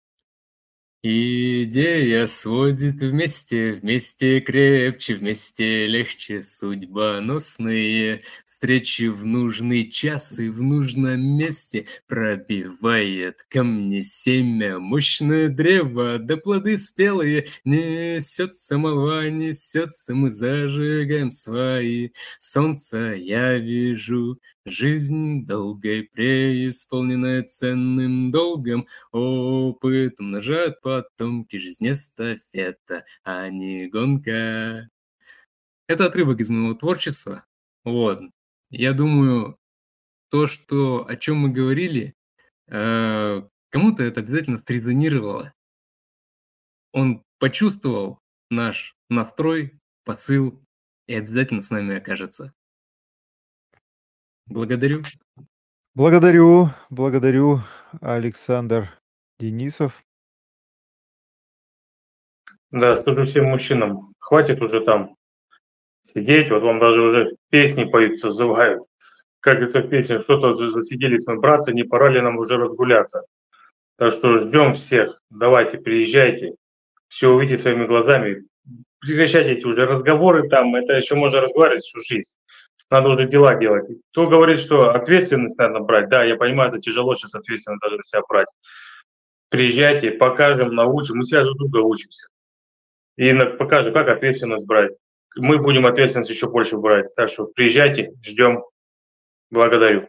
S3: Идея сводит вместе, вместе крепче, вместе легче судьбоносные встречи в нужный час и в нужном месте пробивает ко мне семя мощное древо, да плоды спелые несется молва, несется, мы зажигаем свои. Солнце я вижу, жизнь долгой, преисполненная ценным долгом, опыт умножает потомки, жизнь эстафета, а не гонка. Это отрывок из моего творчества. Вот. Я думаю, о чем мы говорили, кому-то это обязательно срезонировало. Он почувствовал наш настрой, посыл и обязательно с нами окажется. Благодарю.
S1: Благодарю, Александр Денисов.
S4: Да, скажу всем мужчинам, хватит уже там сидеть, вот вам даже уже песни поют, созывают. Как говорится в песне, что-то засиделись мы, братцы, не пора ли нам уже разгуляться? Так что ждем всех, давайте, приезжайте, все увидите своими глазами. Прекращайте эти уже разговоры там, это еще можно разговаривать всю жизнь. Надо уже дела делать. Кто говорит, что ответственность надо брать, да, я понимаю, это тяжело сейчас ответственность даже на себя брать. Приезжайте, покажем, научим, мы себя друг друга учимся. И покажем, как ответственность брать. Мы будем ответственность еще больше брать. Так что приезжайте, ждем. Благодарю.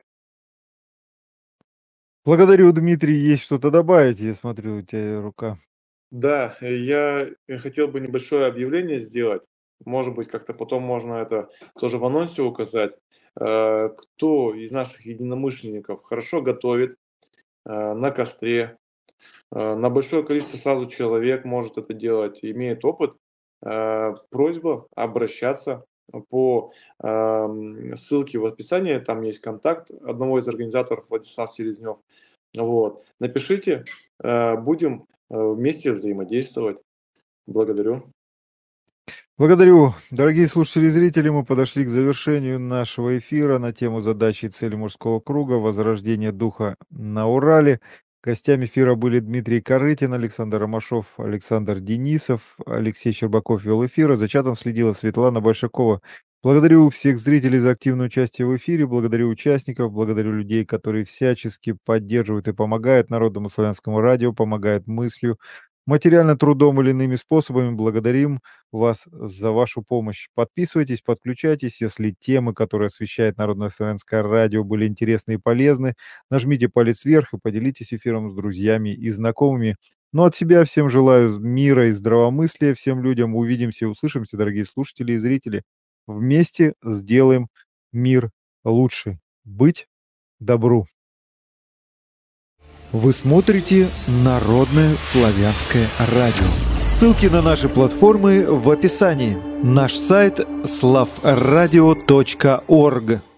S1: Благодарю, Дмитрий. Есть что-то добавить? Я смотрю, у тебя рука.
S2: Да, я хотел бы небольшое объявление сделать. Может быть, как-то потом можно это тоже в анонсе указать. Кто из наших единомышленников хорошо готовит на костре, на большое количество сразу человек может это делать, имеет опыт, просьба обращаться по ссылке в описании, там есть контакт одного из организаторов, Владислав Селезнев. Вот. Напишите, будем вместе взаимодействовать. Благодарю.
S1: Благодарю. Дорогие слушатели и зрители, мы подошли к завершению нашего эфира на тему задачи и цели мужского круга «Возрождение духа на Урале». Гостями эфира были Дмитрий Корытин, Александр Ромашов, Александр Денисов, Алексей Щербаков вел эфир, а за чатом следила Светлана Большакова. Благодарю всех зрителей за активное участие в эфире, благодарю участников, благодарю людей, которые всячески поддерживают и помогают Народному славянскому радио, помогают мыслью, материально трудом или иными способами. Благодарим вас за вашу помощь. Подписывайтесь, подключайтесь. Если темы, которые освещает Народное славянское радио, были интересны и полезны, нажмите палец вверх и поделитесь эфиром с друзьями и знакомыми. Но от себя всем желаю мира и здравомыслия всем людям. Увидимся и услышимся, дорогие слушатели и зрители. Вместе сделаем мир лучше. Быть добру.
S5: Вы смотрите Народное славянское радио. Ссылки на наши платформы в описании. Наш сайт slavradio.org.